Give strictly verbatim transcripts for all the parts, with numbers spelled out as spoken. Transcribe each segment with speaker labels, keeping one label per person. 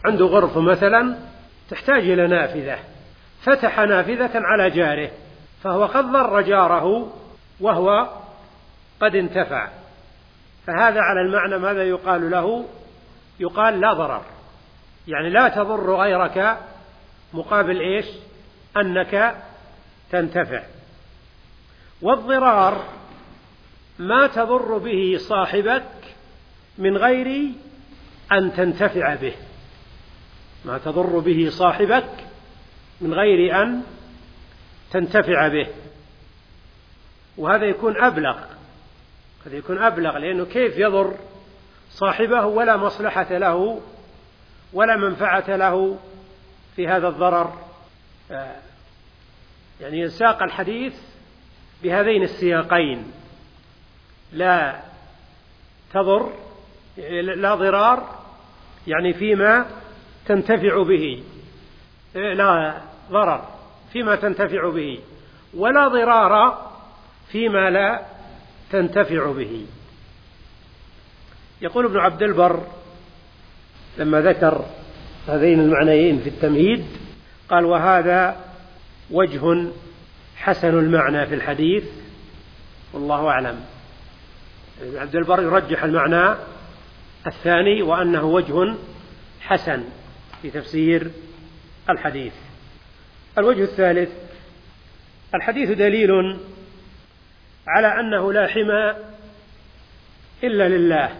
Speaker 1: عنده غرفة مثلا تحتاج إلى نافذة، فتح نافذة على جاره، فهو قد ضر جاره وهو قد انتفع، فهذا على المعنى ماذا يقال له؟ يقال لا ضرر، يعني لا تضر غيرك مقابل إيش؟ أنك تنتفع. والضرار ما تضر به صاحبك من غير أن تنتفع به، ما تضر به صاحبك من غير أن تنتفع به، وهذا يكون أبلغ، هذا يكون أبلغ، لأنه كيف يضر صاحبه ولا مصلحة له ولا منفعة له في هذا الضرر؟ يعني يساق الحديث بهذين السياقين: لا تضر، لا ضرار يعني فيما تنتفع به، لا ضرر فيما تنتفع به، ولا ضرار فيما لا تنتفع به. يقول ابن عبد البر لما ذكر هذين المعنيين في التمهيد قال: وهذا وجه حسن المعنى في الحديث والله أعلم. ابن عبد البر يرجح المعنى الثاني وأنه وجه حسن في تفسير الحديث. الوجه الثالث: الحديث دليل على أنه لا حمى إلا لله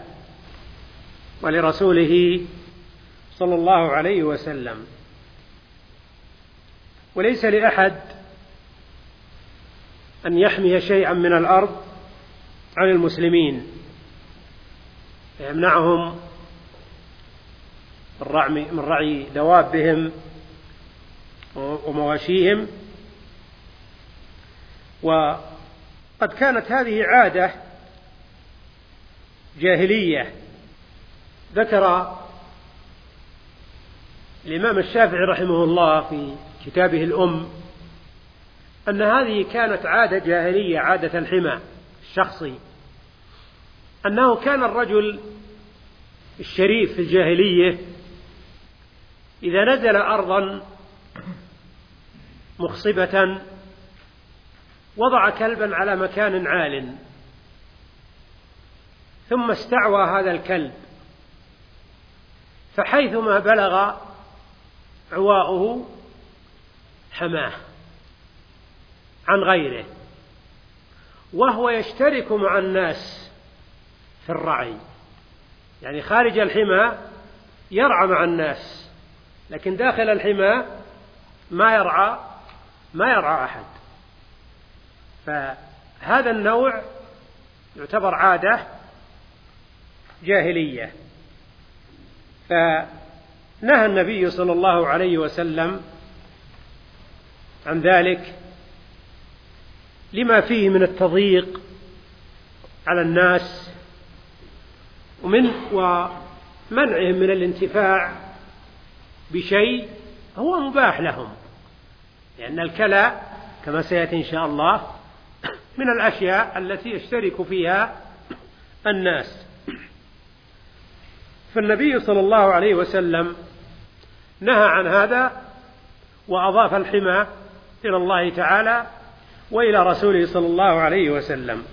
Speaker 1: ولرسوله صلى الله عليه وسلم، وليس لأحد أن يحمي شيئا من الأرض عن المسلمين يمنعهم من رعي دوابهم ومواشيهم. وقد كانت هذه عادة جاهلية. ذكر الإمام الشافعي رحمه الله في كتابه الأم أن هذه كانت عادة جاهلية، عادة الحمى الشخصي، أنه كان الرجل الشريف في الجاهلية إذا نزل أرضا مخصبة وضع كلبا على مكان عال، ثم استعوى هذا الكلب، فحيثما بلغ عواؤه حماه عن غيره، وهو يشترك مع الناس في الرعي، يعني خارج الحمى يرعى مع الناس، لكن داخل الحمى ما يرعى ما يرعى أحد. فهذا النوع يعتبر عادة جاهلية. فنهى النبي صلى الله عليه وسلم عن ذلك لما فيه من التضييق على الناس ومن ومنعهم من الانتفاع بشيء هو مباح لهم، لأن الكلى كما سيأتي إن شاء الله من الأشياء التي يشترك فيها الناس. فالنبي صلى الله عليه وسلم نهى عن هذا وأضاف الحمى إلى الله تعالى وإلى رسوله صلى الله عليه وسلم.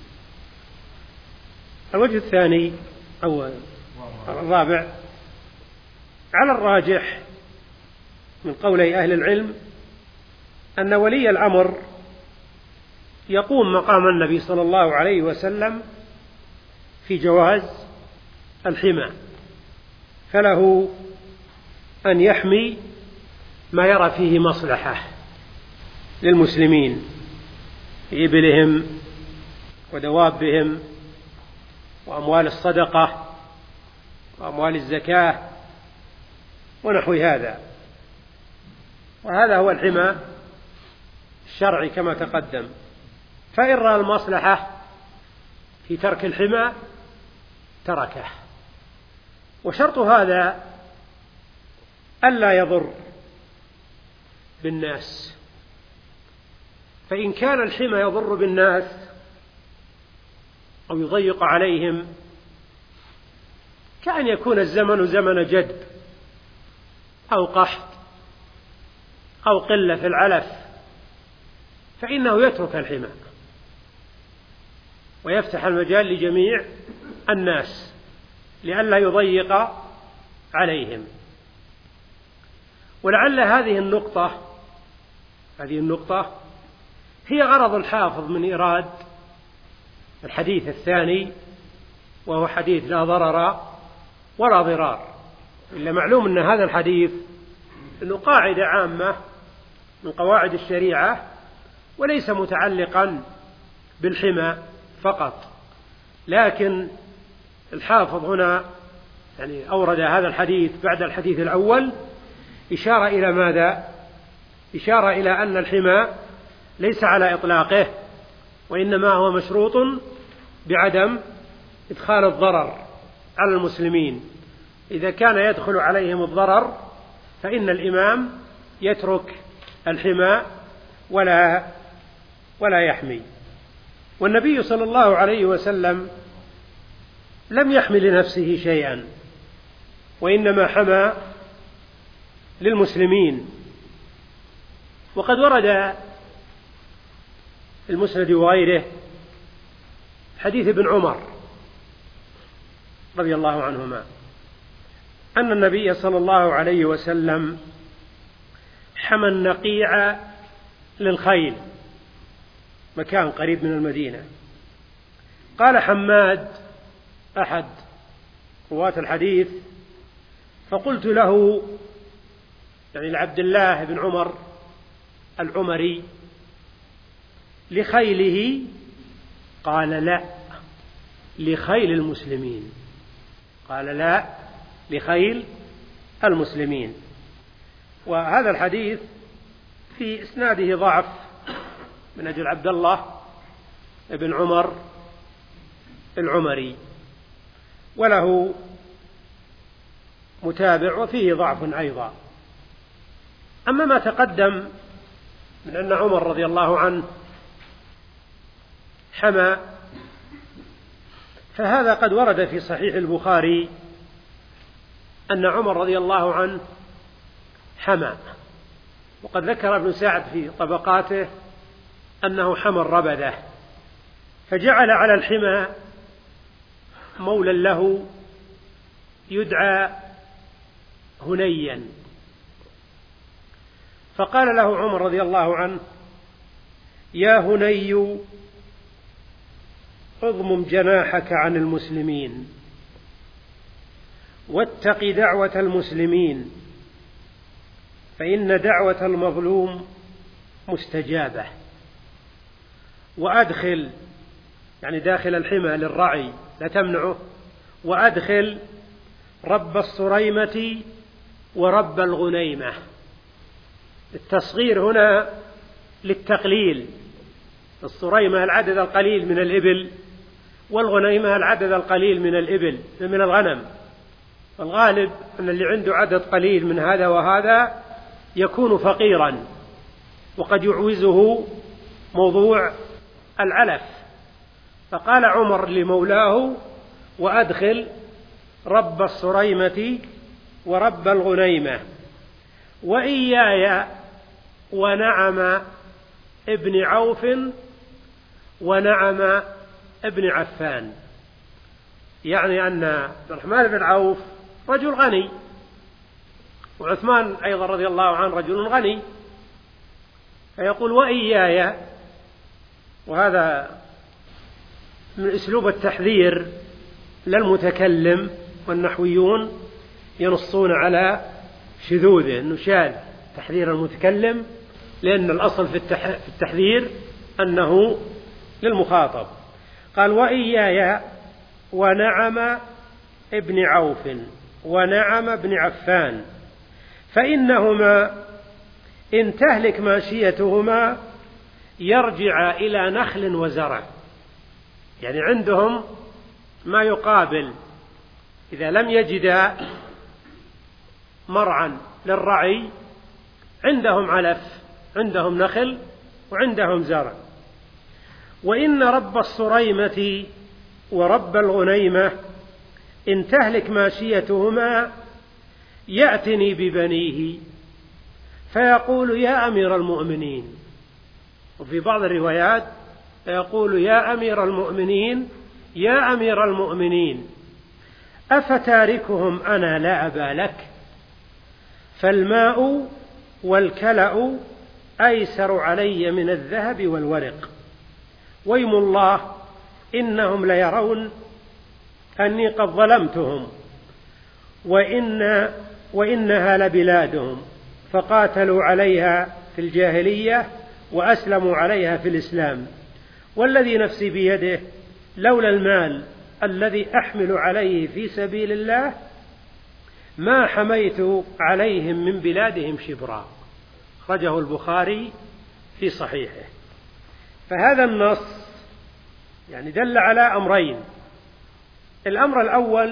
Speaker 1: الوجه الثاني أو الرابع: على الراجح من قولي أهل العلم أن ولي الأمر يقوم مقام النبي صلى الله عليه وسلم في جواز الحمى، فله أن يحمي ما يرى فيه مصلحة للمسلمين في إبلهم ودوابهم وأموال الصدقة وأموال الزكاة ونحو هذا، وهذا هو الحمى الشرعي كما تقدم. فإن رأى المصلحة في ترك الحمى تركه، وشرط هذا ألا يضر بالناس، فإن كان الحمى يضر بالناس أو يضيق عليهم كأن يكون الزمن زمن جدب أو قحط أو قلة في العلف فإنه يترك الحمى ويفتح المجال لجميع الناس لئلا يضيق عليهم. ولعل هذه النقطة هذه النقطة هي غرض الحافظ من إيراد الحديث الثاني، وهو حديث لا ضرر ولا ضرار. إلا معلوم أن هذا الحديث أنه قاعدة عامة من قواعد الشريعة وليس متعلقا بالحمى فقط، لكن الحافظ هنا يعني أورد هذا الحديث بعد الحديث الأول إشارة إلى ماذا؟ إشارة إلى أن الحمى ليس على إطلاقه، وإنما هو مشروط بعدم إدخال الضرر على المسلمين. إذا كان يدخل عليهم الضرر فإن الإمام يترك الحمى ولا ولا يحمي. والنبي صلى الله عليه وسلم لم يحمي لنفسه شيئا، وإنما حمى للمسلمين. وقد ورد المسند وغيره حديث ابن عمر رضي الله عنهما أن النبي صلى الله عليه وسلم حمى النقيع للخيل، مكان قريب من المدينة. قال حماد أحد رواة الحديث فقلت له يعني لعبد الله بن عمر العمري لخيله؟ قال لا، لخيل المسلمين. قال لا، لخيل المسلمين. وهذا الحديث في إسناده ضعف من أجل عبد الله بن عمر العمري، وله متابع وفيه ضعف أيضا. أما ما تقدم من أن عمر رضي الله عنه حمى فهذا قد ورد في صحيح البخاري أن عمر رضي الله عنه حمى، وقد ذكر ابن سعد في طبقاته أنه حمى الربذة، فجعل على الحمى مولا له يدعى هنيا، فقال له عمر رضي الله عنه: يا هني اضمم جناحك عن المسلمين واتق دعوة المسلمين، فإن دعوة المظلوم مستجابة. وأدخل يعني داخل الحمى للرعي لا تمنعه، وأدخل رب الصريمة ورب الغنيمة. التصغير هنا للتقليل، الصريمة العدد القليل من الإبل، والغنيمة العدد القليل من الإبل من الغنم. الغالب أن اللي عنده عدد قليل من هذا وهذا يكون فقيرا، وقد يعوزه موضوع العلف. فقال عمر لمولاه: وأدخل رب الصريمة ورب الغنيمة، وإياي ونعم ابن عوف ونعم ابن عفان. يعني أن عبد الرحمن بن عوف رجل غني، وعثمان أيضا رضي الله عنه رجل غني، فيقول وإياي، وهذا من أسلوب التحذير للمتكلم، والنحويون ينصون على شذوذه أنه شاذ تحذير المتكلم، لأن الأصل في التحذير أنه للمخاطب. قال وإياي ونعم ابن عوف ونعم ابن عفان، فإنهما إن تهلك ماشيتهما يرجع إلى نخل وزرع. يعني عندهم ما يقابل، إذا لم يجدا مرعا للرعي عندهم علف، عندهم نخل وعندهم زرع. وإن رب الصريمة ورب الغنيمة إن تهلك ماشيتهما يأتني ببنيه فيقول يا أمير المؤمنين، وفي بعض الروايات فيقول يا أمير المؤمنين يا أمير المؤمنين أفتاركهم أنا لا أبا لك؟ فالماء والكلأ أيسر علي من الذهب والورق، ويم الله إنهم ليرون أني قد ظلمتهم، وإن وإنها لبلادهم فقاتلوا عليها في الجاهلية وأسلموا عليها في الإسلام، والذي نفسي بيده لولا المال الذي أحمل عليه في سبيل الله ما حميت عليهم من بلادهم شبرا. أخرجه البخاري في صحيحه. فهذا النص يعني دل على أمرين. الأمر الأول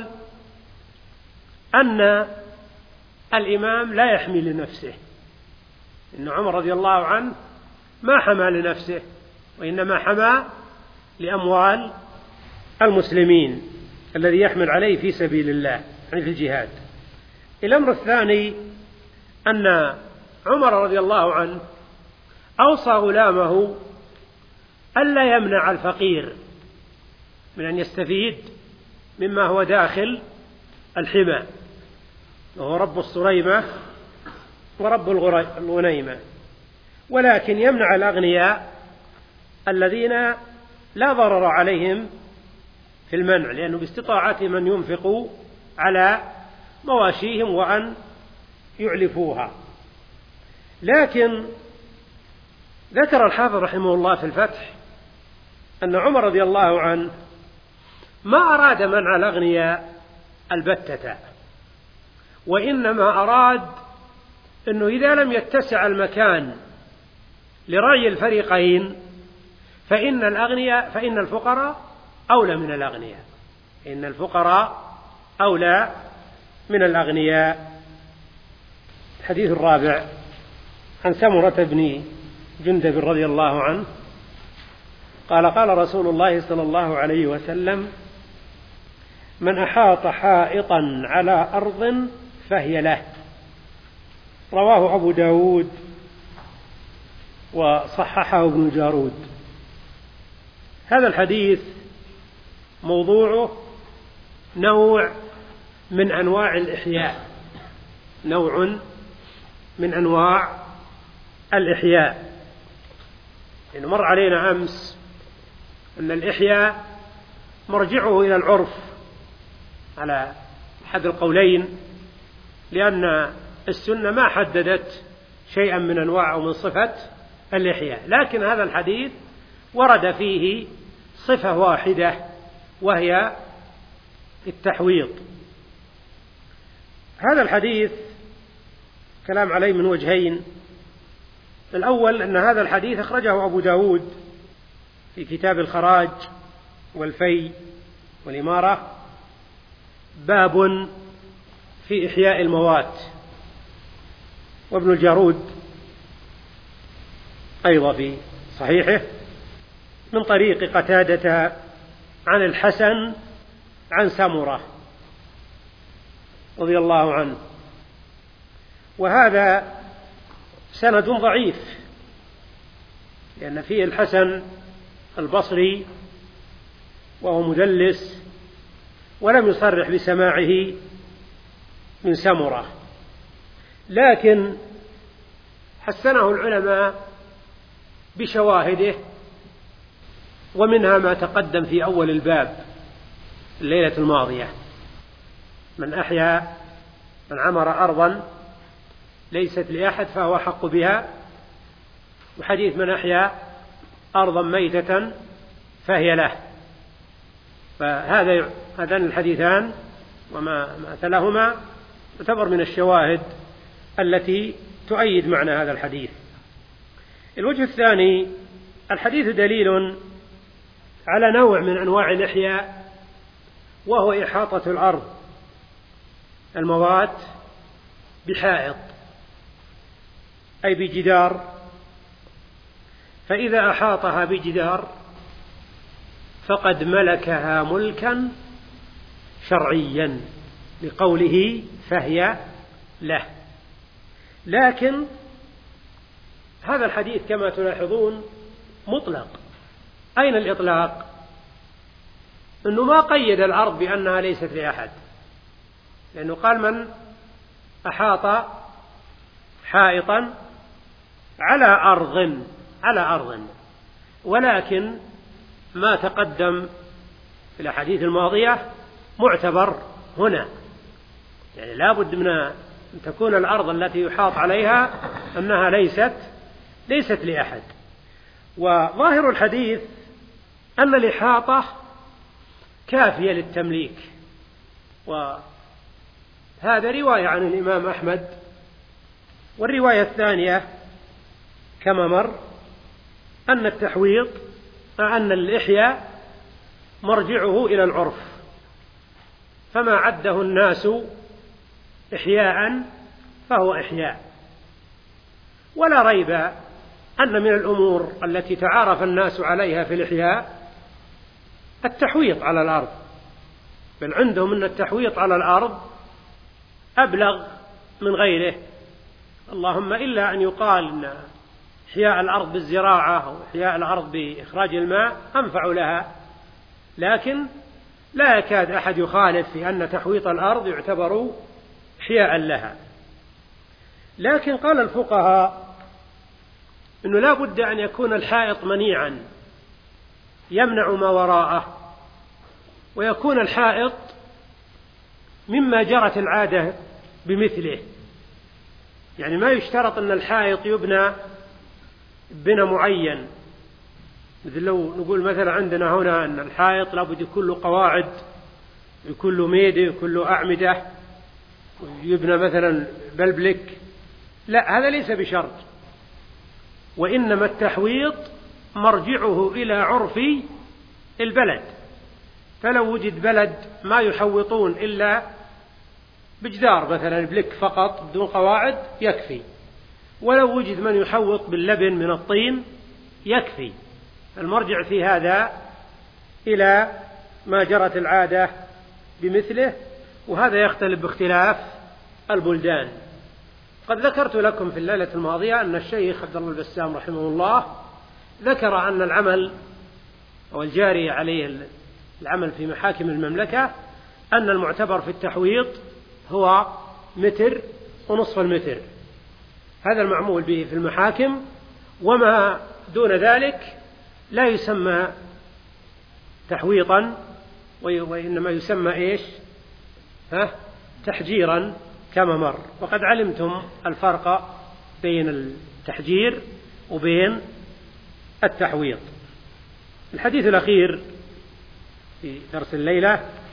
Speaker 1: أن الإمام لا يحمي لنفسه، إن عمر رضي الله عنه ما حمى لنفسه، وإنما حمى لأموال المسلمين الذي يحمل عليه في سبيل الله يعني في الجهاد. الأمر الثاني أن عمر رضي الله عنه أوصى غلامه ألا يمنع الفقير من أن يستفيد مما هو داخل الحمى، وهو رب الصريمة ورب الغنيمة، ولكن يمنع الأغنياء الذين لا ضرر عليهم في المنع، لأنه باستطاعتهم أن ينفقوا على مواشيهم وأن يعلفوها. لكن ذكر الحافظ رحمه الله في الفتح أن عمر رضي الله عنه ما أراد منع الأغنياء البتة، وإنما أراد أنه إذا لم يتسع المكان لرعي الفريقين فإن الأغنياء فإن الفقراء أولى من الأغنياء، إن الفقراء أولى من الأغنياء. الحديث الرابع عن سمرة بن جندب رضي الله عنه قال قال رسول الله صلى الله عليه وسلم: من أحاط حائطا على أرض فهي له. رواه أبو داود وصححه ابن جارود. هذا الحديث موضوعه نوع من أنواع الإحياء، نوع من أنواع الإحياء. يعني مر علينا أمس أن الإحياء مرجعه إلى العرف على أحد القولين، لأن السنة ما حددت شيئا من أنواع أو من صفة الإحياء، لكن هذا الحديث ورد فيه صفة واحدة وهي التحويض. هذا الحديث كلام عليه من وجهين. الأول أن هذا الحديث أخرجه أبو داود في كتاب الخراج والفي والإمارة، باب في إحياء الموات، وابن الجارود أيضا في صحيحه من طريق قتادة عن الحسن عن سمرة رضي الله عنه. وهذا سند ضعيف، لأن فيه الحسن البصري وهو مدلس ولم يصرح بسماعه من سمرة، لكن حسنه العلماء بشواهده، ومنها ما تقدم في أول الباب الليلة الماضية: من أحيا من عمر أرضا ليست لأحد فهو حق بها، وحديث من أحيا أرضا ميتة فهي له. فهذا هذان الحديثان وما مثلهما يعتبر من الشواهد التي تؤيد معنى هذا الحديث. الوجه الثاني: الحديث دليل على نوع من أنواع الإحياء، وهو إحاطة الأرض الموات بحائط أي بجدار، فإذا أحاطها بجدار فقد ملكها ملكا شرعيا، لقوله فهي له. لكن هذا الحديث كما تلاحظون مطلق. أين الإطلاق؟ أنه ما قيد الأرض بأنها ليست لأحد، لأنه قال من أحاط حائطا على أرض على أرض ولكن ما تقدم في الأحاديث الماضية معتبر هنا، يعني لا بد من أن تكون الأرض التي يحاط عليها أنها ليست ليست لأحد. وظاهر الحديث أن الإحاطة كافية للتمليك، وهذا رواية عن الإمام أحمد. والرواية الثانية كما مر أن التحويط أن الإحياء مرجعه إلى العرف، فما عده الناس إحياء فهو إحياء. ولا ريب أن من الأمور التي تعارف الناس عليها في الإحياء التحويط على الأرض، بل عندهم أن التحويط على الأرض أبلغ من غيره، اللهم إلا أن يقال أن إحياء الأرض بالزراعة أو إحياء الأرض بإخراج الماء أنفع لها، لكن لا يكاد أحد يخالف في أن تحويط الأرض يعتبر إحياء لها. لكن قال الفقهاء أنه لا بد أن يكون الحائط منيعا يمنع ما وراءه، ويكون الحائط مما جرت العادة بمثله، يعني ما يشترط أن الحائط يبنى بنى معين، مثل لو نقول مثلا عندنا هنا أن الحائط لابد يكون له قواعد، يكون له ميدة، يكون له أعمدة، يبنى مثلا بلبلك، لا، هذا ليس بشرط. وإنما التحويط مرجعه إلى عرف البلد، فلو وجد بلد ما يحوطون إلا بجدار مثلا بلك فقط بدون قواعد يكفي، ولو وجد من يحوط باللبن من الطين يكفي. المرجع في هذا إلى ما جرت العادة بمثله، وهذا يختلف باختلاف البلدان. قد ذكرت لكم في الليلة الماضية أن الشيخ عبد الله البسام رحمه الله ذكر أن العمل أو الجاري عليه العمل في محاكم المملكة أن المعتبر في التحويط هو متر ونصف المتر، هذا المعمول به في المحاكم، وما دون ذلك لا يسمى تحويطا، وإنما يسمى إيش؟ ها؟ تحجيرا كما مر. وقد علمتم الفرق بين التحجير وبين التحويط. الحديث الأخير في درس الليلة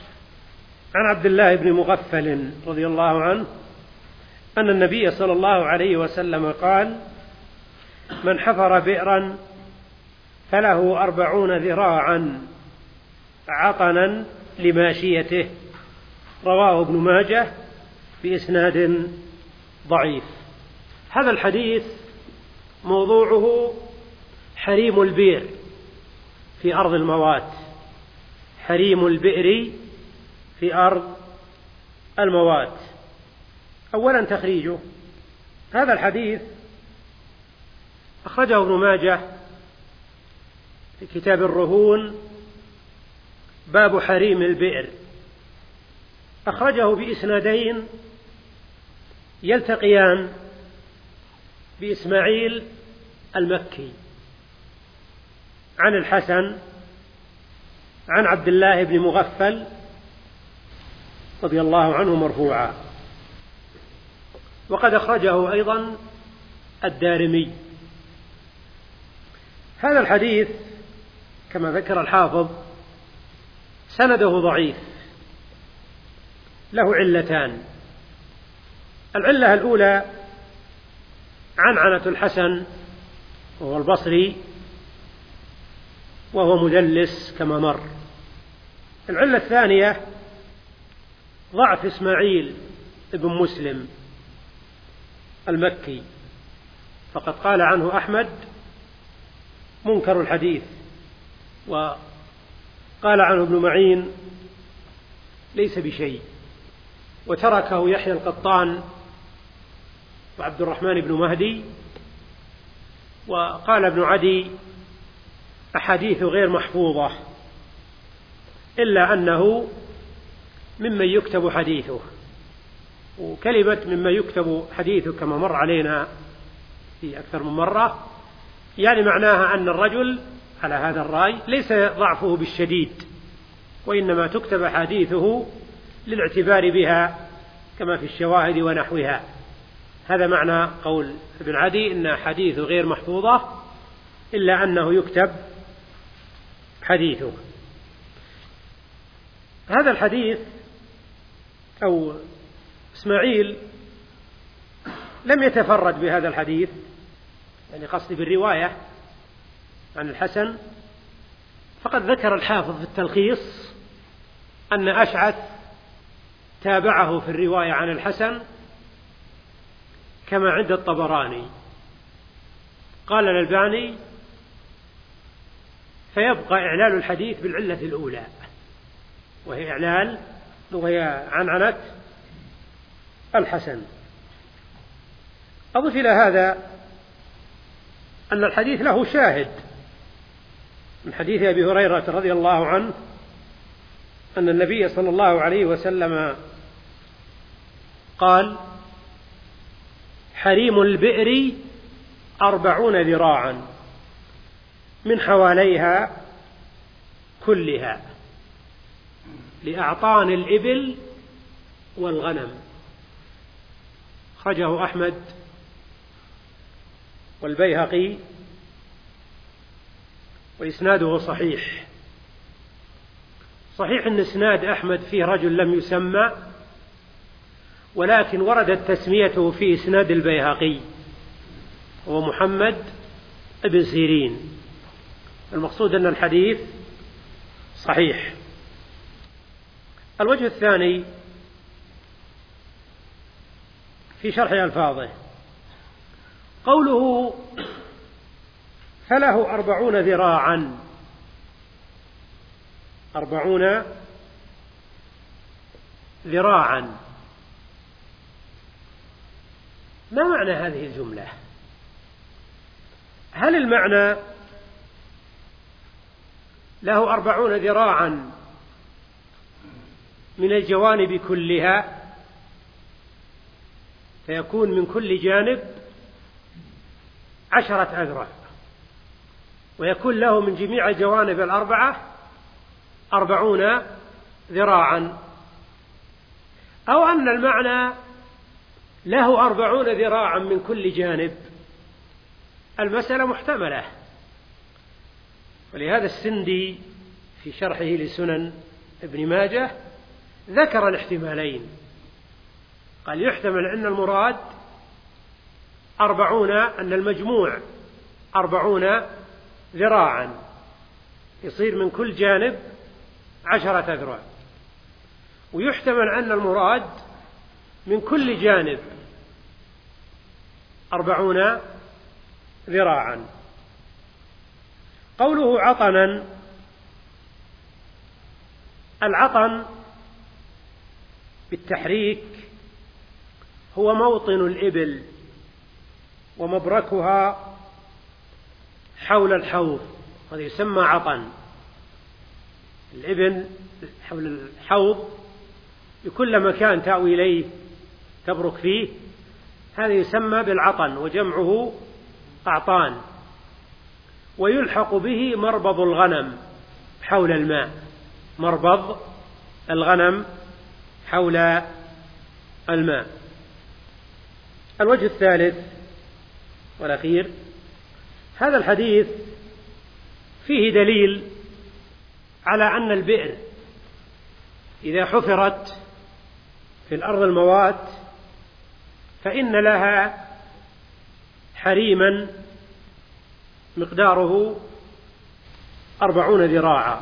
Speaker 1: عن عبد الله بن مغفل رضي الله عنه أن النبي صلى الله عليه وسلم قال: من حفر بئرا فله أربعون ذراعا عطنا لماشيته، رواه ابن ماجه بإسناد ضعيف. هذا الحديث موضوعه حريم البئر في أرض الموات، حريم البئر في أرض الموات. أولا تخريجه، هذا الحديث أخرجه ابن ماجه في كتاب الرهون باب حريم البئر، أخرجه بإسنادين يلتقيان بإسماعيل المكي عن الحسن عن عبد الله بن مغفل رضي الله عنه مرفوعا، وقد أخرجه أيضا الدارمي. هذا الحديث كما ذكر الحافظ سنده ضعيف، له علتان. العلة الأولى عنعنة الحسن وهو البصري وهو مدلس كما مر. العلة الثانية ضعف إسماعيل ابن مسلم المكي، فقد قال عنه أحمد منكر الحديث، وقال عنه ابن معين ليس بشيء، وتركه يحيى القطان وعبد الرحمن بن مهدي. وقال ابن عدي: أحاديث غير محفوظة، إلا أنه ممن يكتب حديثه. وكلمة مما يكتب حديثه كما مر علينا في أكثر من مرة، يعني معناها أن الرجل على هذا الرأي ليس ضعفه بالشديد، وإنما تكتب حديثه للاعتبار بها كما في الشواهد ونحوها. هذا معنى قول ابن عدي إن حديثه غير محفوظة، إلا أنه يكتب حديثه. هذا الحديث أو إسماعيل لم يتفرد بهذا الحديث، يعني قصدي بالرواية عن الحسن، فقد ذكر الحافظ في التلخيص أن أشعث تابعه في الرواية عن الحسن كما عند الطبراني. قال الألباني: فيبقى إعلال الحديث بالعلة الأولى، وهي إعلال وهي عنعنة الحسن. أضف إلى هذا أن الحديث له شاهد من حديث أبي هريرة رضي الله عنه أن النبي صلى الله عليه وسلم قال: حريم البئر أربعون ذراعا من حواليها كلها لأعطان الإبل والغنم. خرجه أحمد والبيهقي وإسناده صحيح. صحيح أن إسناد أحمد فيه رجل لم يسمى، ولكن وردت تسميته في إسناد البيهقي هو محمد بن سيرين. المقصود أن الحديث صحيح. الوجه الثاني في شرح ألفاظه قوله: فله أربعون ذراعا. أربعون ذراعا، ما معنى هذه الجملة؟ هل المعنى له أربعون ذراعا من الجوانب كلها، فيكون من كل جانب عشرة أذرع، ويكون له من جميع الجوانب الأربعة أربعون ذراعا، أو أن المعنى له أربعون ذراعا من كل جانب؟ المسألة محتملة. ولهذا السندي في شرحه لسنن ابن ماجه ذكر الاحتمالين، قال: يحتمل أن المراد أربعون، أن المجموع أربعون ذراعا، يصير من كل جانب عشرة أذرع. ويحتمل أن المراد من كل جانب أربعون ذراعا. قوله عطنا، العطن بالتحريك هو موطن الإبل ومبركها حول الحوض، هذا يسمى عطن. الإبل حول الحوض بكل مكان تأوي إليه تبرك فيه، هذا يسمى بالعطن، وجمعه أعطان. ويلحق به مربض الغنم حول الماء، مربض الغنم حول الماء. الوجه الثالث والأخير، هذا الحديث فيه دليل على أن البئر إذا حفرت في الأرض الموات فإن لها حريما مقداره أربعون ذراعا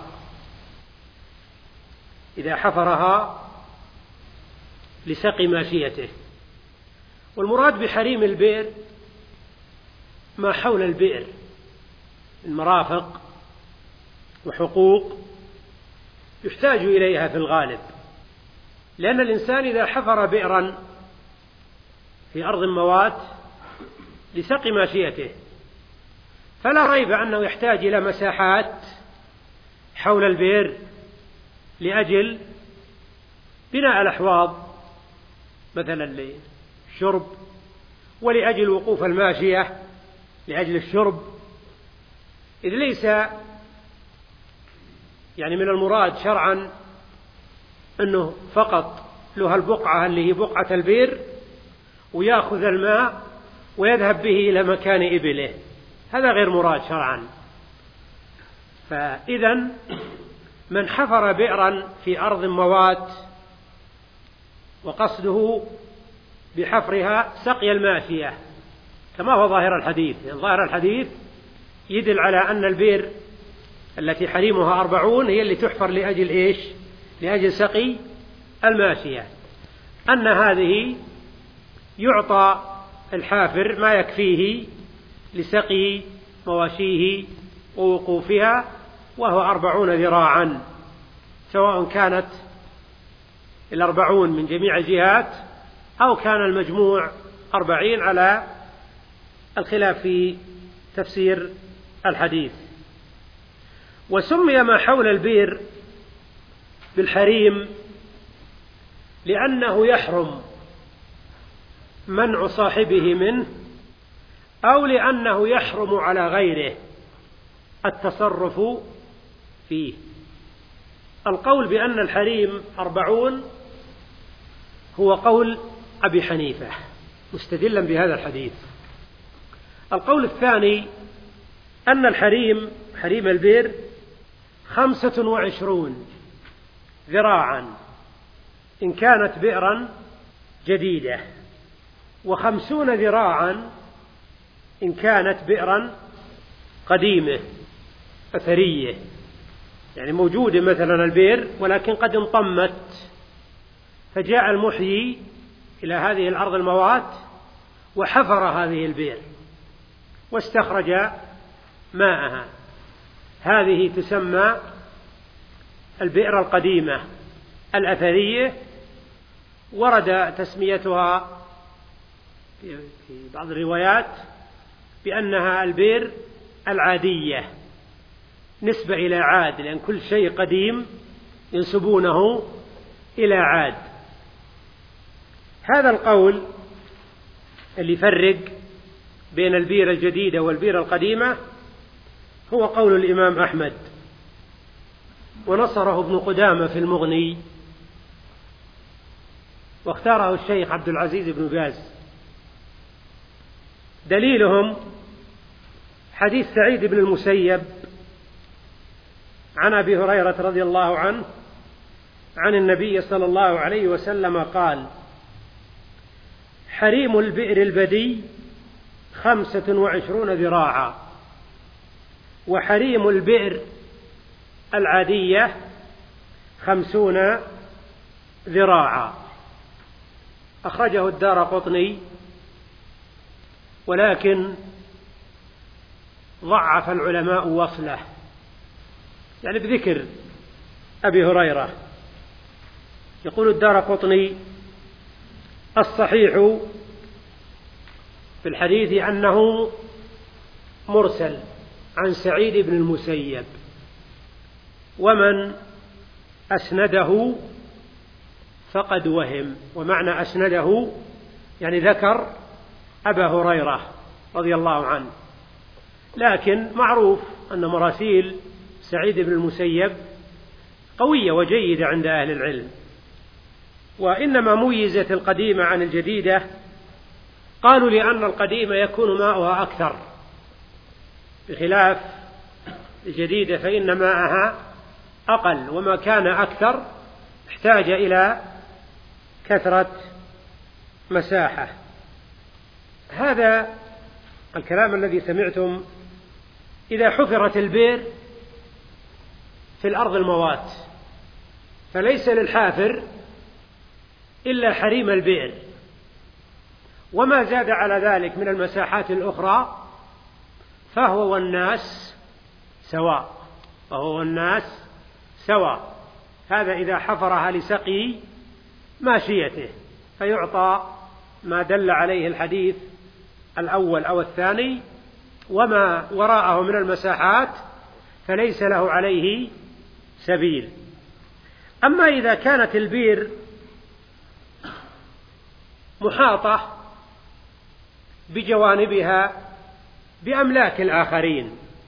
Speaker 1: إذا حفرها لسقي ماشيته. والمراد بحريم البئر ما حول البئر من مرافق وحقوق يحتاج إليها في الغالب، لأن الإنسان إذا حفر بئرا في أرض موات لسقي ماشيته، فلا ريب أنه يحتاج إلى مساحات حول البئر لأجل بناء الأحواض مثلا للشرب، ولأجل وقوف الماشية لأجل الشرب، إذ ليس يعني من المراد شرعا أنه فقط له البقعة اللي هي بقعة البئر ويأخذ الماء ويذهب به إلى مكان إبله، هذا غير مراد شرعا. فإذا من حفر بئرا في أرض موات وقصده بحفرها سقي الماشية كما هو ظاهر الحديث، يعني ظاهر الحديث يدل على أن البئر التي حريمها أربعون هي اللي تحفر لأجل إيش؟ لأجل سقي الماشية، أن هذه يعطى الحافر ما يكفيه لسقي مواشيه ووقوفها، وهو أربعون ذراعا، سواء كانت الأربعون من جميع الجهات أو كان المجموع أربعين على الخلاف في تفسير الحديث. وسمي ما حول البئر بالحريم لأنه يحرم منع صاحبه منه، أو لأنه يحرم على غيره التصرف فيه. القول بأن الحريم أربعون هو قول أبي حنيفة مستدلا بهذا الحديث. القول الثاني أن الحريم حريم البئر خمسة وعشرون ذراعا إن كانت بئرا جديدة، وخمسون ذراعا إن كانت بئرا قديمة أثرية، يعني موجودة مثلا البئر ولكن قد انطمت، فجاء المحيي إلى هذه الأرض الموات وحفر هذه البئر واستخرج ماءها، هذه تسمى البئر القديمة الأثرية، ورد تسميتها في بعض الروايات بأنها البئر العادية نسبة إلى عاد، لأن كل شيء قديم ينسبونه إلى عاد. هذا القول اللي يفرق بين البئر الجديدة والبئر القديمة هو قول الإمام أحمد، ونصره ابن قدامة في المغني، واختاره الشيخ عبد العزيز بن باز. دليلهم حديث سعيد بن المسيب عن أبي هريرة رضي الله عنه عن النبي صلى الله عليه وسلم قال: حريم البئر البدي خمسة وعشرون ذراعا، وحريم البئر العادية خمسون ذراعا. أخرجه الدارقطني، ولكن ضعف العلماء وصله، يعني بذكر أبي هريرة. يقول الدارقطني: الصحيح في الحديث أنه مرسل عن سعيد بن المسيب، ومن أسنده فقد وهم. ومعنى أسنده يعني ذكر أبا هريرة رضي الله عنه، لكن معروف أن مراسيل سعيد بن المسيب قوية وجيدة عند أهل العلم، وإنما ميزت القديمة عن الجديدة قالوا لأن القديمة يكون ماؤها أكثر، بخلاف الجديدة فإن ماءها أقل، وما كان أكثر احتاج إلى كثرة مساحة. هذا الكلام الذي سمعتم إذا حفرت البئر في الأرض الموات فليس للحافر إلا حريم البئر، وما زاد على ذلك من المساحات الأخرى فهو والناس سواء، فهو والناس سواء. هذا إذا حفرها لسقي ماشيته فيعطى ما دل عليه الحديث الأول أو الثاني، وما وراءه من المساحات فليس له عليه سبيل. أما إذا كانت البئر محاطة بجوانبها بأملاك الآخرين،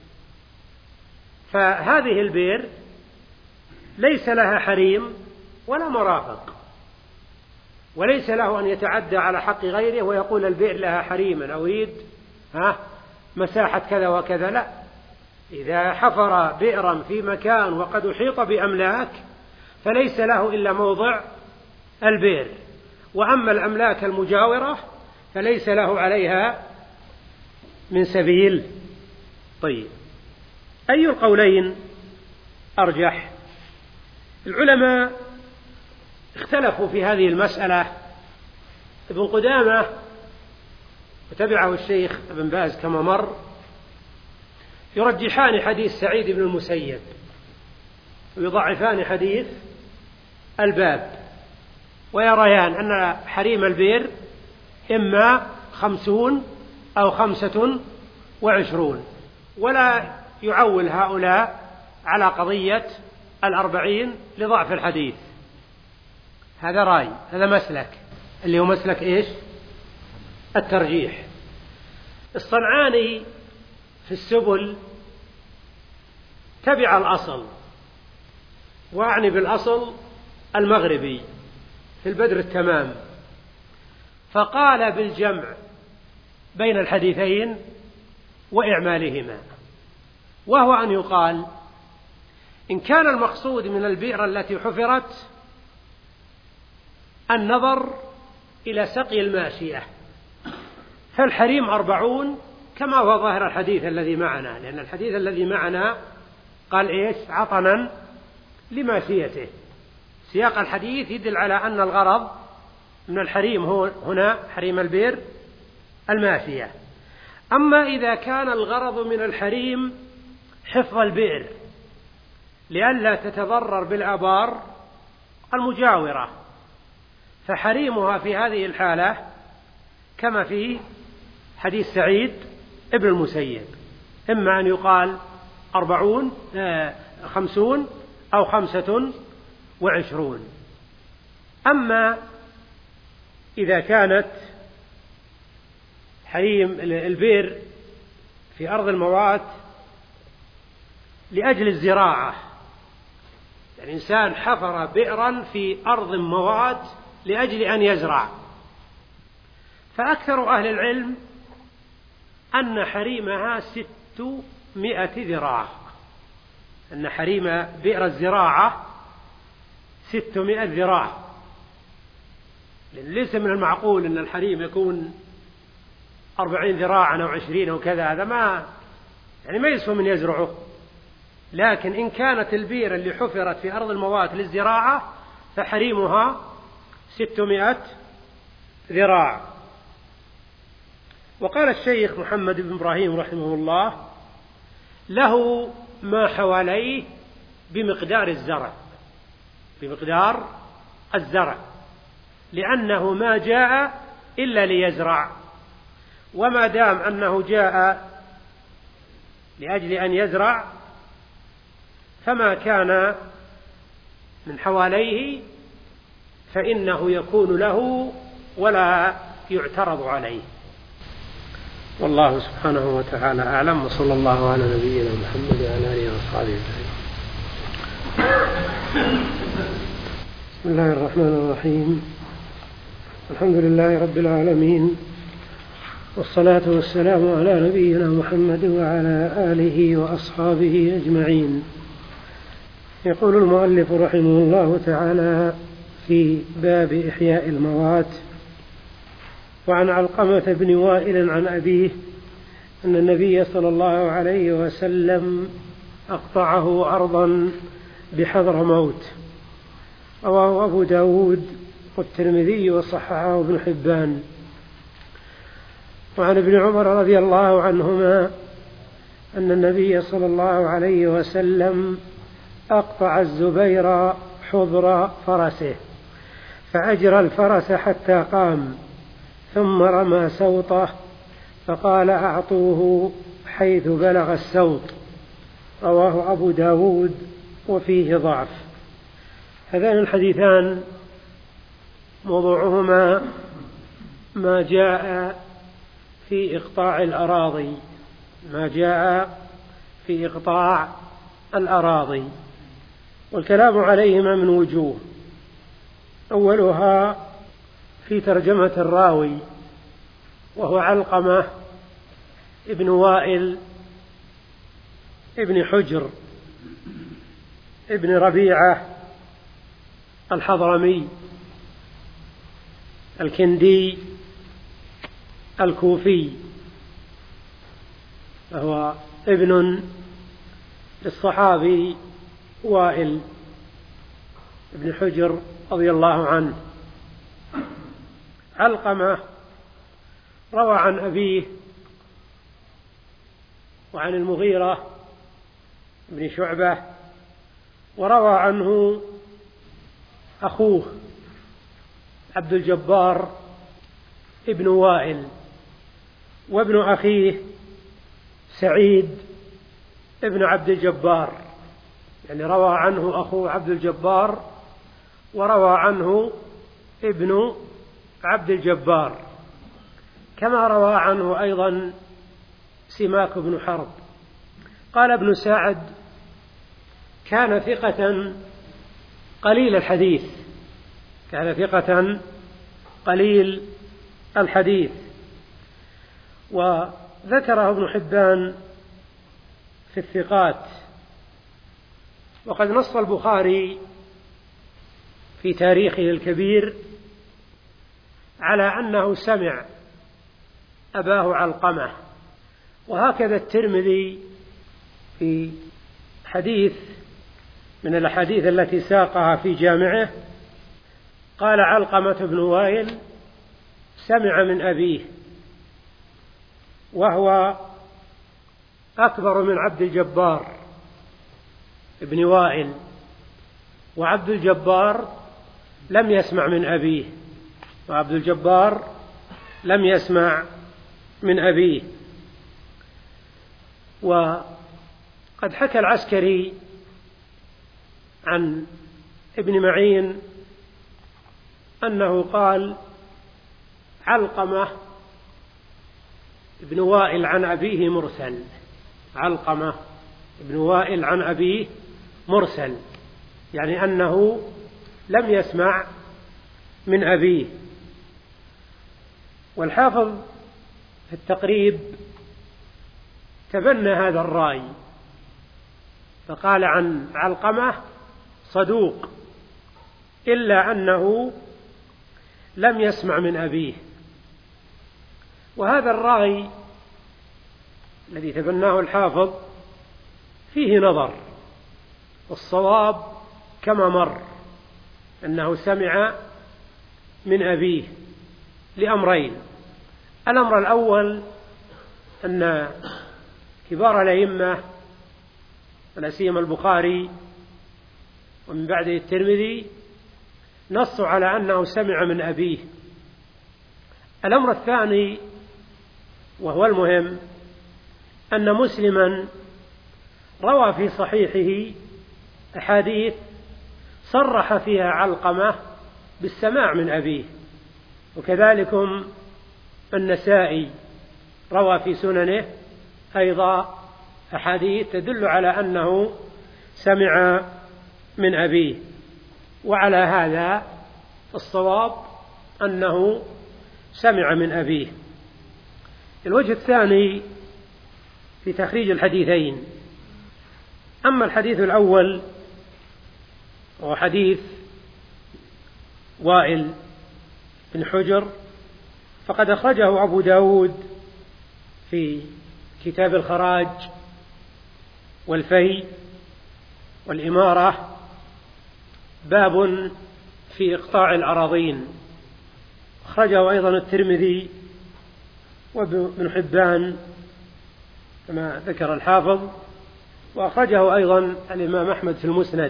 Speaker 1: فهذه البئر ليس لها حريم ولا مرافق، وليس له أن يتعدى على حق غيره ويقول البئر لها حريما أو أريد ها مساحة كذا وكذا، لا. إذا حفر بئرا في مكان وقد أحيط بأملاك فليس له إلا موضع البئر، وأما الأملاك المجاورة فليس له عليها من سبيل. طيب، أي القولين أرجح؟ العلماء اختلفوا في هذه المسألة. ابن قدامة وتبعه الشيخ ابن باز كما مر يرجحان حديث سعيد بن المسيب ويضعفان حديث الباب، ويريان أن حريم البئر إما خمسون أو خمسة وعشرون، ولا يعول هؤلاء على قضية الأربعين لضعف الحديث. هذا رأي، هذا مسلك اللي هو مسلك إيش؟ الترجيح. الصنعاني في السبل تبع الأصل، وأعني بالأصل المغربي في البدر التمام، فقال بالجمع بين الحديثين وإعمالهما، وهو أن يقال إن كان المقصود من البئر التي حفرت النظر إلى سقي الماشية فالحريم أربعون كما هو ظاهر الحديث الذي معنا، لأن الحديث الذي معنا قال إيش؟ عطنا لماشيته. سياق الحديث يدل على أن الغرض من الحريم هو هنا حريم البئر الماشية. أما إذا كان الغرض من الحريم حفظ البئر لئلا تتضرر بالآبار المجاورة، فحريمها في هذه الحالة كما في حديث سعيد ابن المسيب، إما أن يقال أربعون خمسون أو خمسة وعشرون. أما إذا كانت حريم البئر في أرض الموات لأجل الزراعة، يعني إنسان حفر بئرا في أرض موات لأجل أن يزرع، فأكثر أهل العلم أن حريمها ستمائة ذراع، أن حريم بئر الزراعة ستمائة ذراع، لأن ليس من المعقول أن الحريم يكون أربعين ذراعا أو عشرين أو كذا، هذا ما يعني ما يسوى من يزرعه. لكن إن كانت البئر اللي حفرت في أرض الموات للزراعة فحريمها ستمائة ذراع. وقال الشيخ محمد بن إبراهيم رحمه الله له ما حواليه بمقدار الزرع، بمقدار الزرع، لأنه ما جاء إلا ليزرع، وما دام أنه جاء لأجل أن يزرع فما كان من حواليه فإنه يكون له ولا يعترض عليه. والله سبحانه وتعالى أعلم، وصلى الله على نبينا محمد وعلى آله وصحبه أجمعين. بسم الله الرحمن الرحيم، الحمد لله رب العالمين، والصلاة والسلام على نبينا محمد وعلى آله وأصحابه أجمعين. يقول المؤلف رحمه الله تعالى في باب إحياء الموات: وعن علقمة بن وائل عن أبيه أن النبي صلى الله عليه وسلم أقطعه أرضا بحضرموت. رواه أبو داود والترمذي وصححه ابن حبان. وعن ابن عمر رضي الله عنهما أن النبي صلى الله عليه وسلم أقطع الزبير حضر فرسه فأجرى الفرس حتى قام، ثم رمى سوطه فقال أعطوه حيث بلغ السوط. رواه أبو داود وفيه ضعف. هذان الحديثان موضوعهما ما جاء في إقطاع الأراضي ما جاء في إقطاع الأراضي والكلام عليهما من وجوه. أولها في ترجمة الراوي، وهو علقمة ابن وائل ابن حجر ابن ربيعة الحضرمي الكندي الكوفي، فهو ابن للصحابي وائل ابن حجر رضي الله عنه. علقمة روى عن أبيه وعن المغيرة بن شعبة، وروى عنه أخوه عبد الجبار ابن وائل، وابن أخيه سعيد ابن عبد الجبار، يعني روى عنه أخوه عبد الجبار وروى عنه ابن عبد الجبار، كما روى عنه أيضا سماك بن حرب. قال ابن سعد: كان ثقة قليل الحديث كان ثقة قليل الحديث وذكره ابن حبان في الثقات. وقد نص البخاري في تاريخه الكبير على أنه سمع أباه علقمة، وهكذا الترمذي في حديث من الأحاديث التي ساقها في جامعه قال: علقمة بن وائل سمع من أبيه، وهو أكبر من عبد الجبار ابن وائل، وعبد الجبار لم يسمع من أبيه وعبد الجبار لم يسمع من أبيه. وقد حكى العسكري عن ابن معين أنه قال: علقمة ابن وائل عن أبيه مرسل علقمة ابن وائل عن أبيه مرسل، يعني أنه لم يسمع من أبيه. والحافظ في التقريب تبنى هذا الرأي فقال عن علقمة: صدوق، إلا أنه لم يسمع من أبيه. وهذا الرأي الذي تبناه الحافظ فيه نظر، والصواب كما مر أنه سمع من أبيه لأمرين: الأمر الأول أن كبار الأئمة ولا سيما البخاري ومن بعده الترمذي نصوا على أنه سمع من أبيه. الأمر الثاني وهو المهم أن مسلما روى في صحيحه أحاديث صرح فيها علقمة بالسماع من أبيه، وكذلكم النسائي روى في سننه أيضا أحاديث تدل على أنه سمع من أبيه. وعلى هذا الصواب أنه سمع من أبيه. الوجه الثاني في تخريج الحديثين: أما الحديث الأول وهو حديث وائل بن حجر فقد أخرجه أبو داود في كتاب الخراج والفي والإمارة، باب في إقطاع الأراضين. أخرجه أيضا الترمذي وابن حبان كما ذكر الحافظ، وأخرجه أيضا الإمام أحمد في المسند،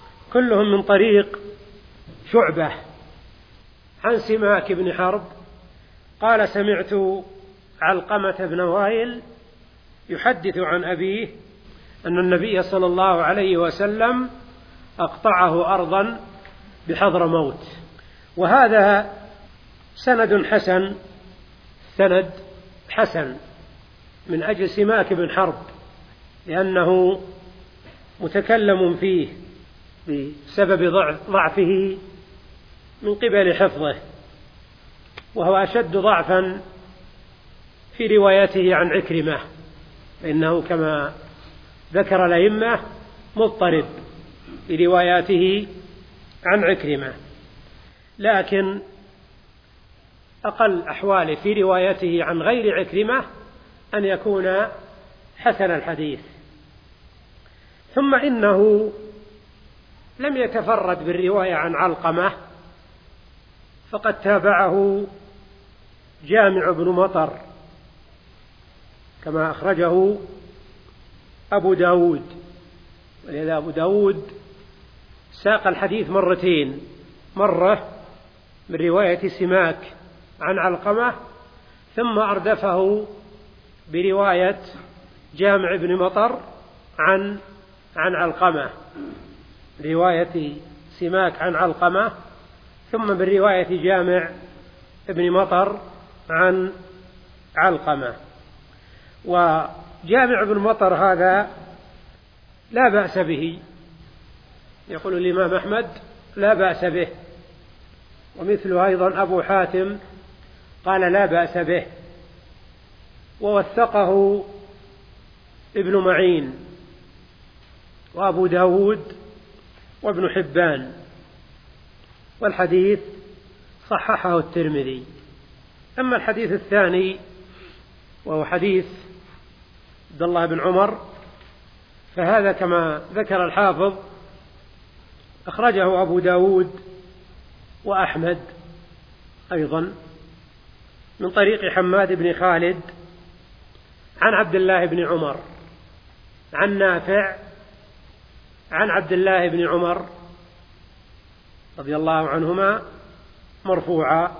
Speaker 1: كلهم من طريق شعبة عن سماك بن حرب قال: سمعت علقمة بن وائل يحدث عن أبيه أن النبي صلى الله عليه وسلم أقطعه أرضا بحضرموت. وهذا سند حسن، سند حسن من أجل سماك بن حرب، لأنه متكلم فيه بسبب ضعفه من قبل حفظه، وهو أشد ضعفا في روايته عن عكرمة، فإنه كما ذكر الأئمة مضطرب في رواياته عن عكرمة، لكن أقل أحواله في روايته عن غير عكرمة أن يكون حسن الحديث. ثم إنه لم يتفرد بالرواية عن علقمة، فقد تابعه جامع بن مطر كما أخرجه أبو داود، ولذا أبو داود ساق الحديث مرتين، مرة من رواية سماك عن علقمة، ثم أردفه برواية جامع بن مطر عن عن علقمة، رواية سماك عن علقمة، ثم برواية جامع بن مطر عن علقمة. وجامع بن مطر هذا لا بأس به، يقول الإمام أحمد لا بأس به، ومثله أيضا أبو حاتم قال لا بأس به، ووثقه ابن معين وأبو داود وابن حبان، والحديث صححه الترمذي. أما الحديث الثاني وهو حديث عبد الله بن عمر، فهذا كما ذكر الحافظ أخرجه أبو داود وأحمد أيضا من طريق حماد بن خالد عن عبد الله بن عمر عن نافع عن عبد الله بن عمر رضي الله عنهما مرفوعا.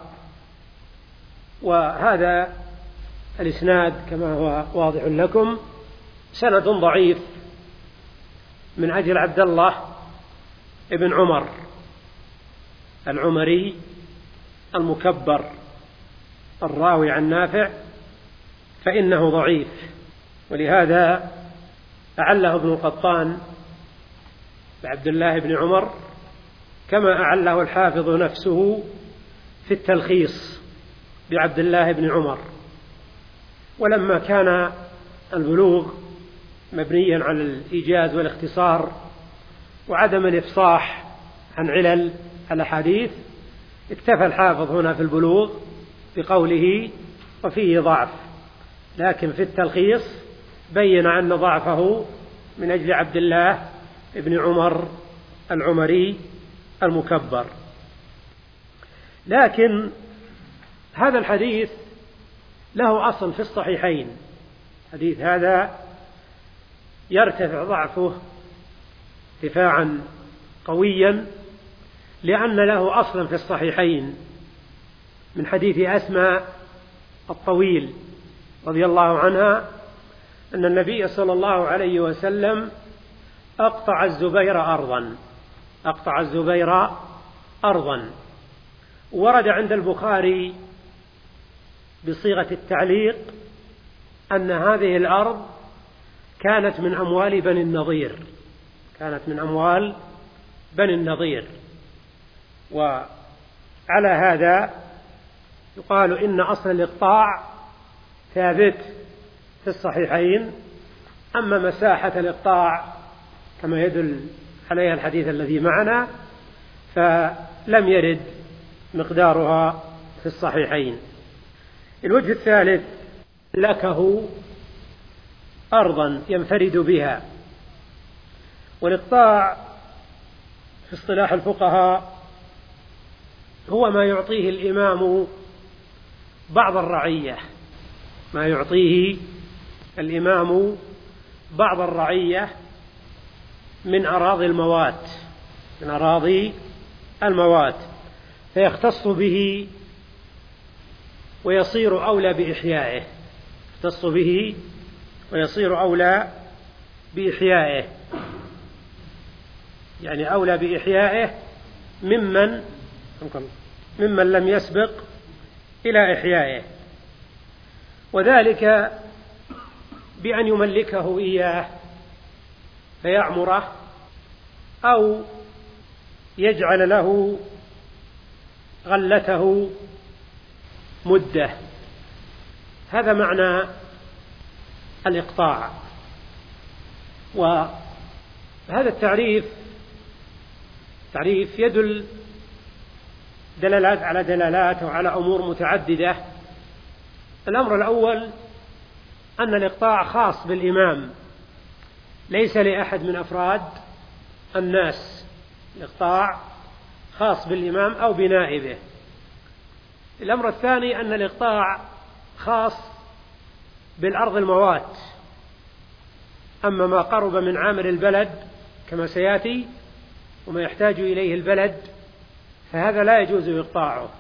Speaker 1: وهذا الإسناد كما هو واضح لكم سند ضعيف من أجل عبد الله بن عمر العمري المكبر الراوي عن نافع، فإنه ضعيف، ولهذا أعله ابن القطان بعبد الله بن عمر كما أعله الحافظ نفسه في التلخيص بعبد الله بن عمر. ولما كان البلوغ مبنيا على الإيجاز والاختصار وعدم الإفصاح عن علل الأحاديث، اكتفى الحافظ هنا في البلوغ بقوله وفيه ضعف، لكن في التلخيص بين أن ضعفه من أجل عبد الله بن عمر العمري المكبر. لكن هذا الحديث له أصل في الصحيحين، حديث هذا يرتفع ضعفه ارتفاعا قويا لأن له أصلا في الصحيحين من حديث أسماء الطويل رضي الله عنها أن النبي صلى الله عليه وسلم أقطع الزبير أرضا أقطع الزبير أرضا ورد عند البخاري بصيغة التعليق أن هذه الأرض كانت من أموال بني النضير كانت من أموال بني النضير. وعلى هذا يقال إن أصل الإقطاع ثابت في الصحيحين، أما مساحة الإقطاع كما يدل عليها الحديث الذي معنا فلم يرد مقدارها في الصحيحين. الوجه الثالث لكه أرضا ينفرد بها. والإقطاع في اصطلاح الفقهاء هو ما يعطيه الإمام بعض الرعية ما يعطيه الإمام بعض الرعية من أراضي الموات من أراضي الموات فيختص به ويصير أولى بإحيائه، يختص به ويصير أولى بإحيائه، يعني أولى بإحيائه ممن ممن لم يسبق إلى إحيائه، وذلك بأن يملكه إياه فيعمره، أو يجعل له غلته مدة. هذا معنى الإقطاع. وهذا التعريف تعريف يدل دلالات على دلالات وعلى أمور متعددة. الأمر الأول أن الإقطاع خاص بالإمام، ليس لأحد من أفراد الناس. الإقطاع خاص بالإمام أو بنائبه. الأمر الثاني أن الإقطاع خاص بالأرض الموات، أما ما قرب من عامر البلد كما سيأتي وما يحتاج إليه البلد فهذا لا يجوز إقطاعه.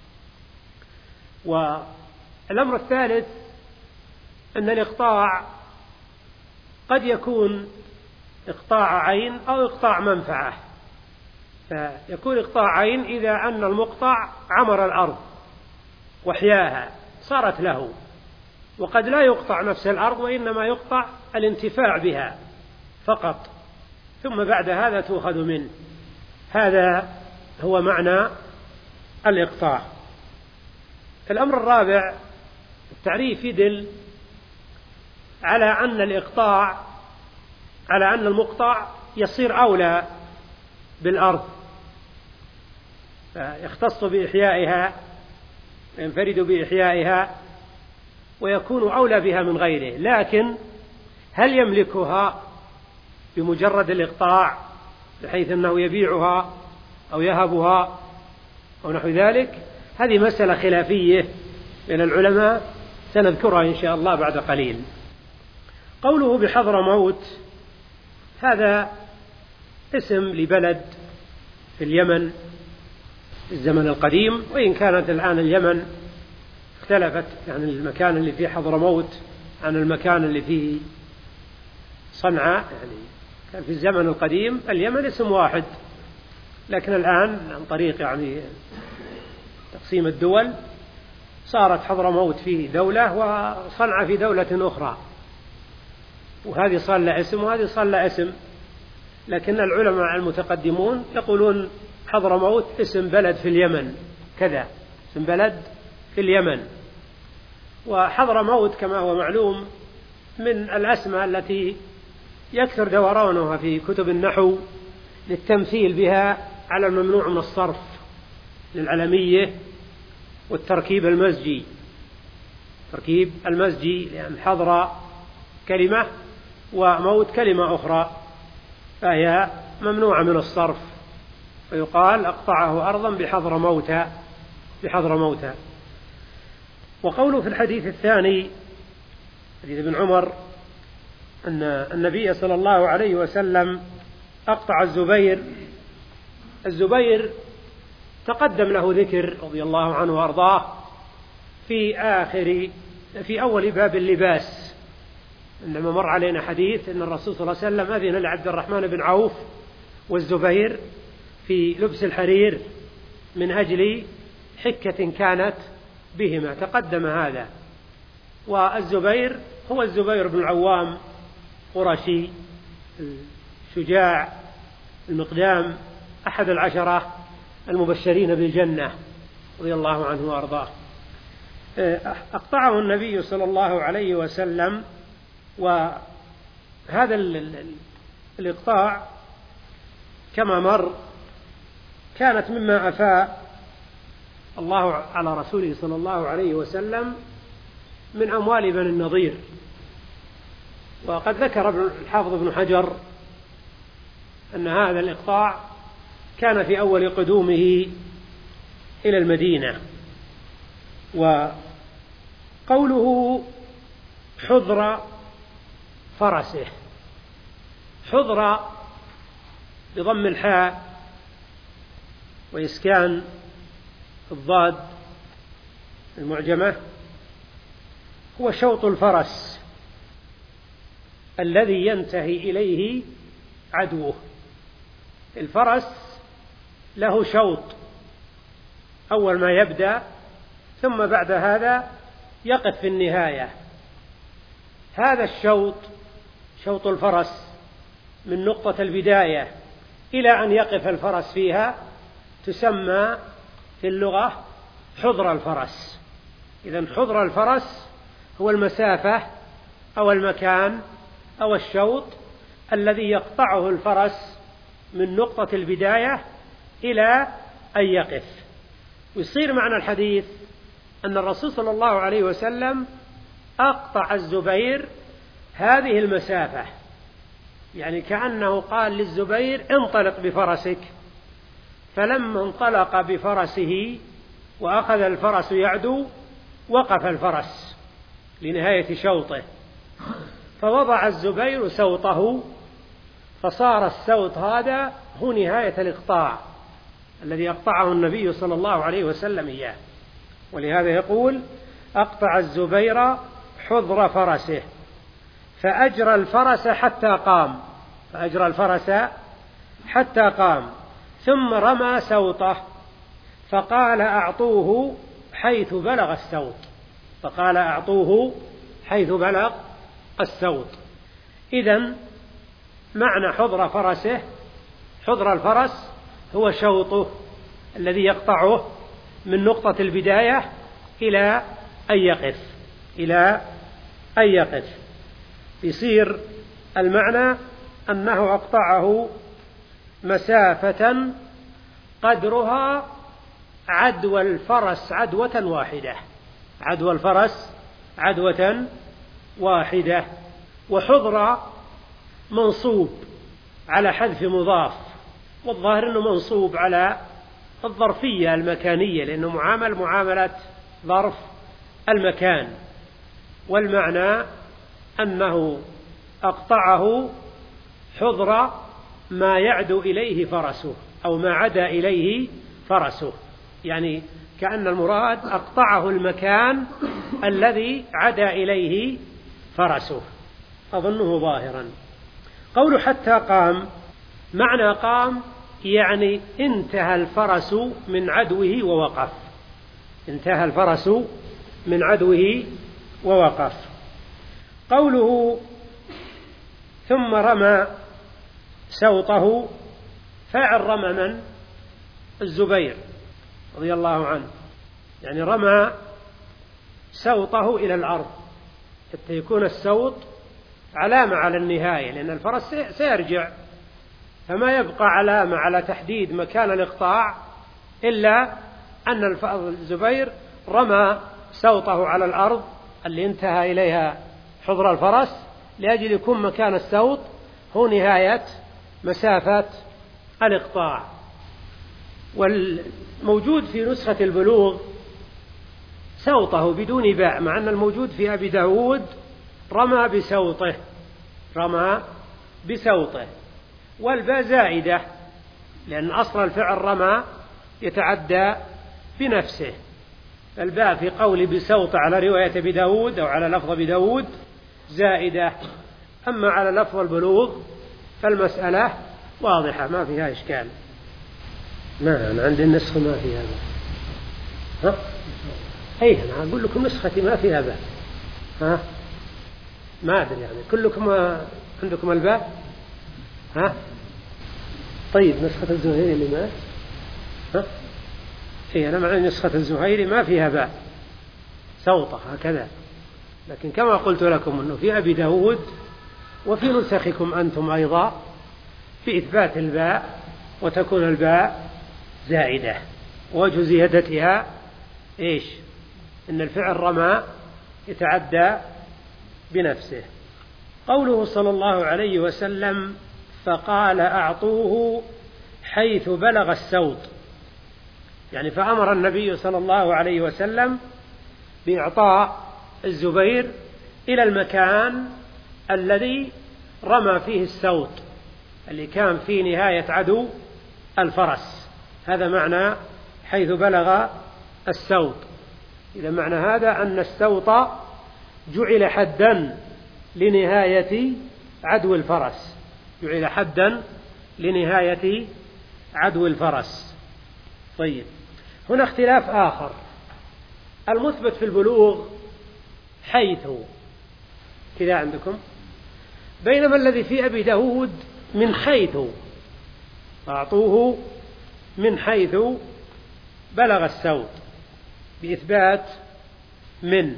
Speaker 1: والأمر الثالث أن الإقطاع قد يكون إقطاع عين أو إقطاع منفعة، فيكون إقطاع عين إذا أن المقطع عمر الأرض وحياها صارت له، وقد لا يقطع نفس الأرض وإنما يقطع الانتفاع بها فقط، ثم بعد هذا تؤخذ منه. هذا هو معنى الإقطاع. الأمر الرابع، التعريف يدل على أن الإقطاع على أن المقطع يصير أولى بالأرض، فيختص بإحيائها وينفرد بإحيائها ويكون أولى بها من غيره. لكن هل يملكها بمجرد الإقطاع بحيث أنه يبيعها أو يهبها أو نحو ذلك؟ هذه مسألة خلافية بين العلماء سنذكرها إن شاء الله بعد قليل. قوله بحضرموت هذا اسم لبلد في اليمن في الزمن القديم، وإن كانت الآن اليمن اختلفت، يعني المكان اللي فيه حضرموت عن المكان اللي فيه صنعاء. يعني كان في الزمن القديم اليمن اسم واحد، لكن الآن عن طريق يعني تقسيم الدول صارت حضرموت في دولة وصنعاء في دولة أخرى، وهذه صار لها اسم وهذه صار لها اسم. لكن العلماء المتقدمون يقولون حضرموت اسم بلد في اليمن كذا، اسم بلد في اليمن. وحضرموت كما هو معلوم من الأسماء التي يكثر دورانها في كتب النحو للتمثيل بها على الممنوع من الصرف للعلمية والتركيب المزجي. تركيب المزجي لأن حضر كلمة وموت كلمة أخرى، فهي ممنوعة من الصرف، فيقال أقطعه أرضا بحضر موتى بحضر موتى. وقوله في الحديث الثاني حديث ابن عمر أن النبي صلى الله عليه وسلم أقطع الزبير. الزبير تقدم له ذكر رضي الله عنه وأرضاه في آخر في أول باب اللباس، إنما مر علينا حديث أن الرسول صلى الله عليه وسلم أذن لعبد الرحمن بن عوف والزبير في لبس الحرير من أجل حكة كانت بهما، تقدم هذا. والزبير هو الزبير بن العوام قرشي الشجاع المقدام أحد العشرة المبشرين بالجنة رضي الله عنه وأرضاه. أقطعه النبي صلى الله عليه وسلم، وهذا الإقطاع كما مر كانت مما أفاء الله على رسوله صلى الله عليه وسلم من أموال بني النضير. وقد ذكر الحافظ ابن حجر أن هذا الإقطاع كان في أول قدومه إلى المدينة. وقوله حضر فرسه، حضر بضم الحاء وإسكان الضاد المعجمة هو شوط الفرس الذي ينتهي إليه عدوه. الفرس له شوط أول ما يبدأ، ثم بعد هذا يقف في النهاية. هذا الشوط شوط الفرس من نقطة البداية إلى أن يقف الفرس فيها تسمى في اللغة حضر الفرس. إذن حضر الفرس هو المسافة أو المكان أو الشوط الذي يقطعه الفرس من نقطة البداية إلى أن يقف. ويصير معنى الحديث أن الرسول صلى الله عليه وسلم أقطع الزبير هذه المسافة، يعني كأنه قال للزبير انطلق بفرسك، فلما انطلق بفرسه وأخذ الفرس يعدو وقف الفرس لنهاية شوطه، فوضع الزبير سوطه، فصار السوط هذا هو نهاية الإقطاع الذي أقطعه النبي صلى الله عليه وسلم إياه. ولهذا يقول أقطع الزبير حضر فرسه فأجرى الفرس حتى قام، فأجرى الفرس حتى قام ثم رمى سوطه فقال أعطوه حيث بلغ السوط، فقال أعطوه حيث بلغ السوط. إذن معنى حضر فرسه، حضر الفرس هو شوطه الذي يقطعه من نقطة البداية إلى أن يقف، إلى أن يقف. يصير المعنى أنه أقطعه مسافة قدرها عدوى الفرس عدوة واحدة، عدوى الفرس عدوة واحدة. وحضر منصوب على حذف مضاف، والظاهر أنه منصوب على الظرفية المكانية لأنه معامل معاملة ظرف المكان، والمعنى أنه أقطعه حضر ما يعدو إليه فرسه أو ما عدا إليه فرسه، يعني كأن المراد أقطعه المكان الذي عدا إليه فرسه، أظنه ظاهرا. قول حتى قام، معنى قام يعني انتهى الفرس من عدوه ووقف، انتهى الفرس من عدوه ووقف. قوله ثم رمى سوطه، فاعل رمى من؟ الزبير رضي الله عنه، يعني رمى سوطه إلى الأرض حتى يكون السوط علامة على النهاية، لأن الفرس سيرجع، فما يبقى علامة على تحديد مكان الإقطاع إلا أن الزبير رمى سوطه على الأرض اللي انتهى إليها حضر الفرس لأجل يكون مكان السوط هو نهاية مسافة الإقطاع. والموجود في نسخة البلوغ سوطه بدون باء، مع أن الموجود في أبي داود رمى بسوطه، رمى بسوطه، والباء زائدة لأن أصل الفعل رمى يتعدى بنفسه. الباء في قول بسوط على رواية أبي داود أو على لفظ أبي داود زائدة، أما على لفظ البلوغ فالمسألة واضحة ما فيها إشكال. ما أنا عندي النسخة ما فيها باء. ها؟ أي أنا أقول لكم نسختي ما فيها باء. ها؟ ما أدري يعني كلكم عندكم الباء؟ ها؟ طيب نسخة الزهيري اللي ما؟ ها؟ إيه أنا معي نسخة الزهيري ما فيها باء، سوطة هكذا، لكن كما قلت لكم أنه في أبي داود وفي نسخكم أنتم أيضا في إثبات الباء وتكون الباء زائدة. ووجه زيادتها إيش؟ إن الفعل رمى يتعدى بنفسه. قوله صلى الله عليه وسلم فقال أعطوه حيث بلغ السوط، يعني فأمر النبي صلى الله عليه وسلم بإعطاء الزبير إلى المكان الذي رمى فيه السوط اللي كان في نهاية عدو الفرس، هذا معنى حيث بلغ السوط. إذا معنى هذا أن السوط جعل حدا لنهاية عدو الفرس، جعل حدا لنهاية عدو الفرس. طيب، هنا اختلاف آخر. المثبت في البلوغ حيث كذا عندكم، بينما الذي في أبي داود من حيث، أعطوه من حيث بلغ السوط بإثبات من.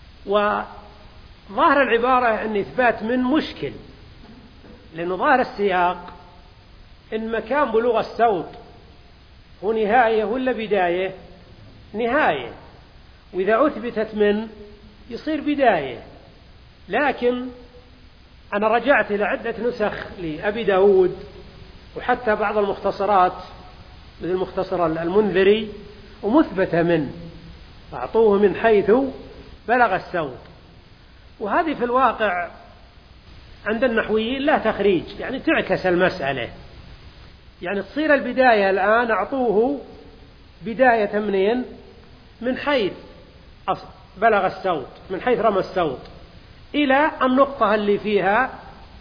Speaker 1: وظاهر العبارة أن إثبات من مشكل، لأنه ظاهر السياق إن مكان بلوغ السوط هو نهاية ولا بداية؟ نهاية، وإذا أثبتت من يصير بداية. لكن أنا رجعت إلى عدة نسخ لأبي داود وحتى بعض المختصرات مثل المختصر المنذري ومثبتة من، أعطوه من حيث بلغ السوط. وهذه في الواقع عند النحويين لا تخريج، يعني تعكس المسألة، يعني تصير البداية الآن أعطوه بداية منين؟ من حيث بلغ السوط، من حيث رمى السوط إلى النقطة اللي فيها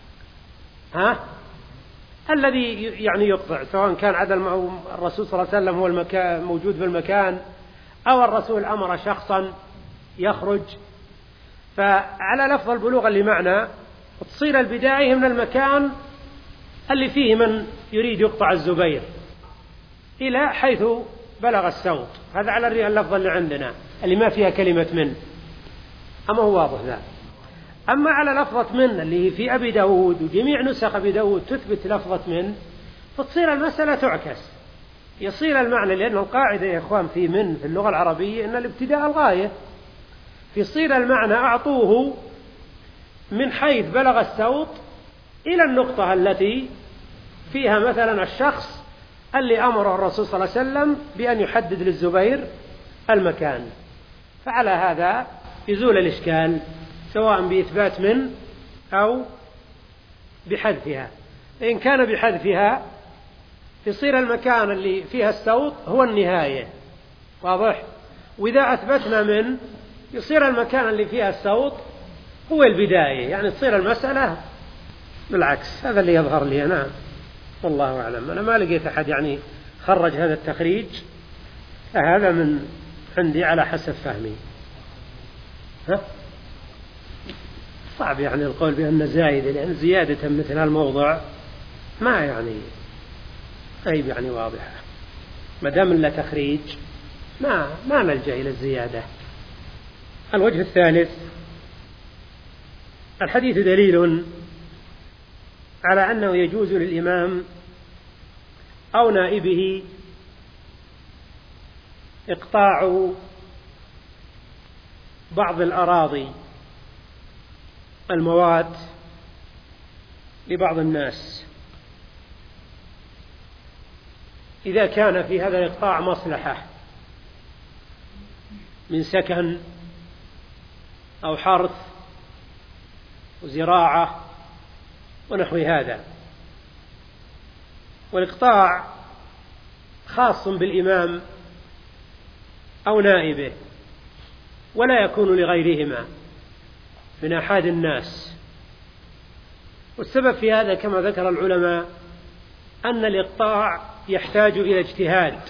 Speaker 1: ها الذي يعني يقطع، سواء كان عدل الرسول صلى الله عليه وسلم هو المكان موجود في المكان أو الرسول أمر شخصا يخرج. فعلى لفظ البلوغ اللي معنا تصير البداية من المكان اللي فيه من يريد يقطع الزبير إلى حيث بلغ السوط. هذا على اللفظ اللي عندنا اللي ما فيها كلمة من، أما هو واضح ذا. أما على لفظة من اللي في أبي داود وجميع نسخ أبي داود تثبت لفظة من، فتصير المسألة تعكس، يصير المعنى، لأن القاعدة يا إخوان في من في اللغة العربية إن الابتداء الغاية، فيصير المعنى أعطوه من حيث بلغ السوط إلى النقطة التي فيها مثلا الشخص اللي أمره الرسول صلى الله عليه وسلم بأن يحدد للزبير المكان. فعلى هذا يزول الإشكال سواء بإثبات من أو بحذفها. إن كان بحذفها يصير المكان اللي فيها السوط هو النهاية، واضح؟ وإذا أثبتنا من يصير المكان اللي فيها السوط هو البداية، يعني تصير المسألة بالعكس. هذا اللي يظهر لي أنا، والله أعلم. أنا ما لقيت أحد يعني خرج هذا التخريج، هذا من عندي على حسب فهمي. ها؟ صعب يعني القول بأن زائدة، لأن زيادة مثل هالموضع ما يعني عيب يعني واضحة، ما دام لا تخريج ما ما نلجأ إلى الزيادة. الوجه الثالث، الحديث دليل على أنه يجوز للإمام أو نائبه إقطاع بعض الأراضي الموات لبعض الناس إذا كان في هذا الإقطاع مصلحة من سكن أو حرث وزراعة ونحو هذا. والإقطاع خاص بالإمام أو نائبه ولا يكون لغيرهما من أحد الناس. والسبب في هذا كما ذكر العلماء أن الإقطاع يحتاج إلى اجتهاد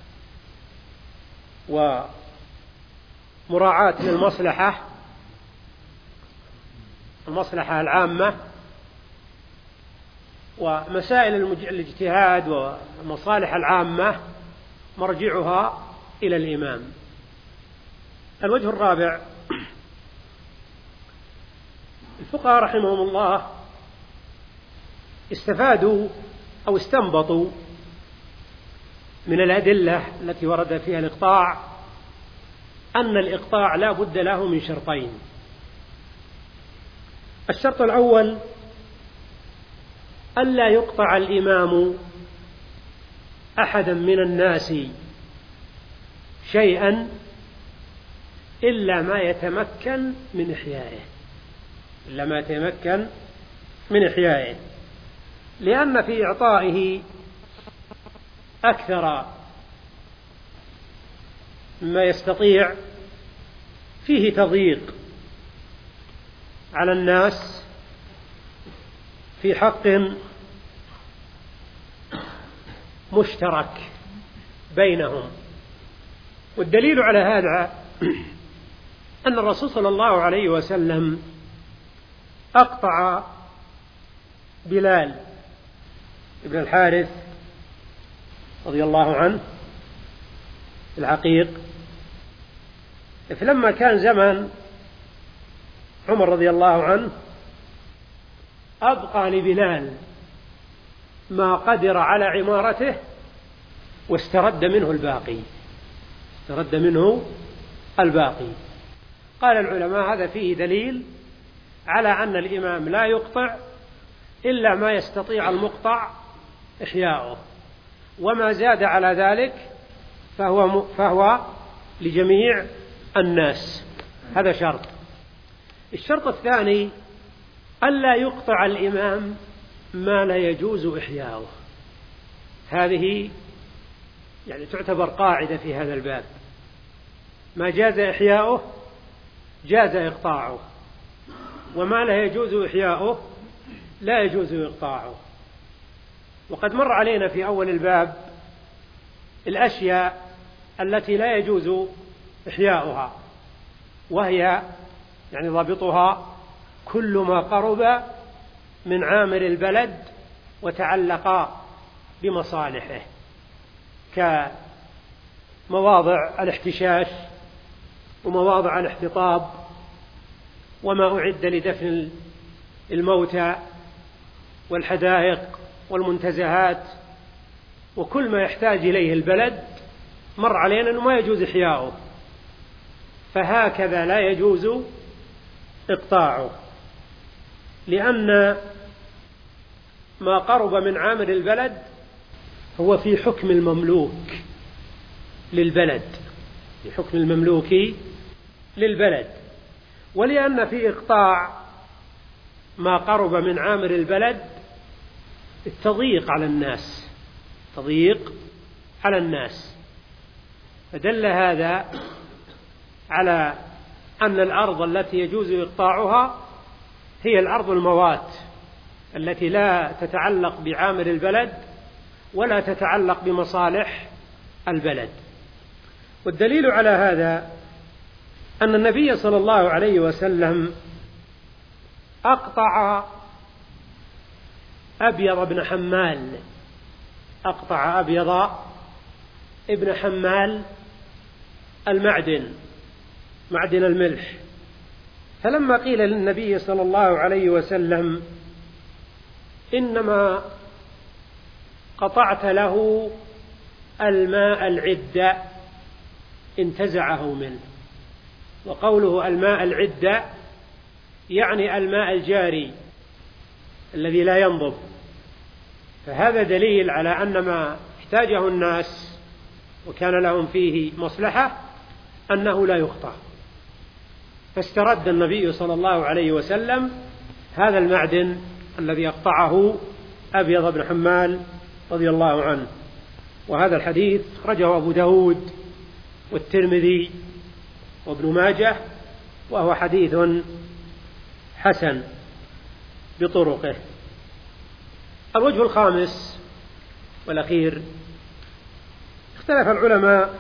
Speaker 1: ومراعاة للمصلحة المصلحة العامة، ومسائل الاجتهاد والمصالح العامة مرجعها إلى الإمام. الوجه الرابع، الفقهاء رحمهم الله استفادوا أو استنبطوا من الأدلة التي ورد فيها الإقطاع أن الإقطاع لا بد له من شرطين. الشرط الأول ألا يقطع الإمام أحدا من الناس شيئا إلا ما يتمكن من إحيائه إلا ما يتمكن من إحيائه لأن في إعطائه أكثر مما يستطيع فيه تضييق على الناس في حق مشترك بينهم. والدليل على هذا أن الرسول صلى الله عليه وسلم أقطع بلال ابن الحارث رضي الله عنه العقيق، فلما كان زمن عمر رضي الله عنه أبقى لبلال ما قدر على عمارته واسترد منه الباقي استرد منه الباقي. قال العلماء هذا فيه دليل على أن الإمام لا يقطع إلا ما يستطيع المقطع إحياؤه، وما زاد على ذلك فهو, فهو لجميع الناس. هذا شرط. الشرط الثاني ألا يقطع الإمام ما لا يجوز إحياؤه. هذه يعني تعتبر قاعدة في هذا الباب، ما جاز إحياؤه جاز إقطاعه، وما لا يجوز إحياؤه لا يجوز إقطاعه. وقد مر علينا في أول الباب الأشياء التي لا يجوز إحياؤها، وهي يعني ضابطها كل ما قرب من عامر البلد وتعلق بمصالحه، كمواضع الاحتشاش ومواضع الاحتطاب وما أعد لدفن الموتى والحدائق والمنتزهات، وكل ما يحتاج إليه البلد مر علينا أنه ما يجوز إحياؤه، فهكذا لا يجوز إقطاعه، لأن ما قرب من عامر البلد هو في حكم المملوك للبلد، في حكم المملوك للبلد. ولأن في إقطاع ما قرب من عامر البلد التضييق على الناس تضييق على الناس فدل هذا على أن الأرض التي يجوز إقطاعها هي الأرض الموات التي لا تتعلق بعامر البلد ولا تتعلق بمصالح البلد. والدليل على هذا أن النبي صلى الله عليه وسلم أقطع أبيض بن حمال أقطع أبيض ابن حمال المعدن معدن الملح، فلما قيل للنبي صلى الله عليه وسلم إنما قطعت له الماء العدة انتزعه منه، وقوله الماء العدة يعني الماء الجاري الذي لا ينضب، فهذا دليل على أن ما احتاجه الناس وكان لهم فيه مصلحة أنه لا يقطع، فاسترد النبي صلى الله عليه وسلم هذا المعدن الذي أقطعه أبيض بن حمال رضي الله عنه. وهذا الحديث أخرجه أبو داود والترمذي وابن ماجه، وهو حديث حسن بطرقه. الوجه الخامس والأخير، اختلف العلماء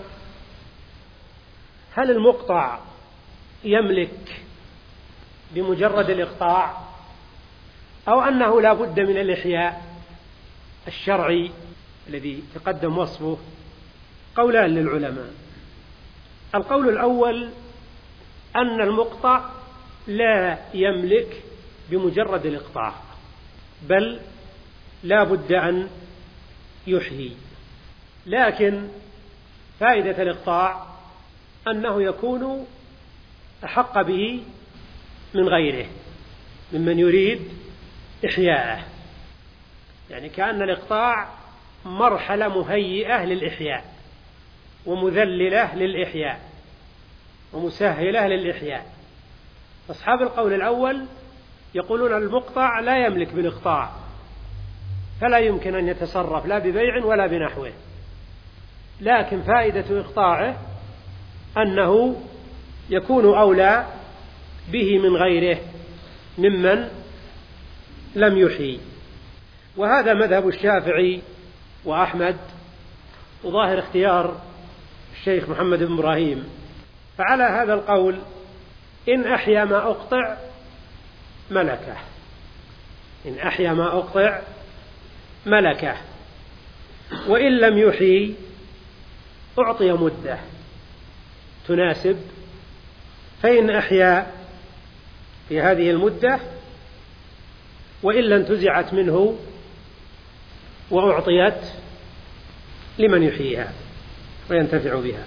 Speaker 1: هل المقطع يملك بمجرد الإقطاع أو أنه لا بد من الإحياء الشرعي الذي تقدم وصفه. قولان للعلماء. القول الأول أن المقطع لا يملك بمجرد الإقطاع، بل لا بد أن يحيي، لكن فائدة الإقطاع أنه يكون أحق به من غيره ممن يريد إحياءه، يعني كأن الإقطاع مرحلة مهيئة للإحياء ومذللة للإحياء ومسهلة للإحياء. أصحاب القول الأول يقولون المقطع لا يملك بالإقطاع، فلا يمكن أن يتصرف لا ببيع ولا بنحوه، لكن فائدة إقطاعه أنه يكون أولى به من غيره ممن لم يحيي. وهذا مذهب الشافعي وأحمد، وظاهر اختيار الشيخ محمد بن إبراهيم. فعلى هذا القول إن أحيا ما أقطع ملكه، إن أحيا ما أقطع ملكه، وإن لم يحيي أعطي مدة تناسب، فإن أحيا في هذه المدة وإلا انتزعت منه وأعطيت لمن يحييها وينتفع بها.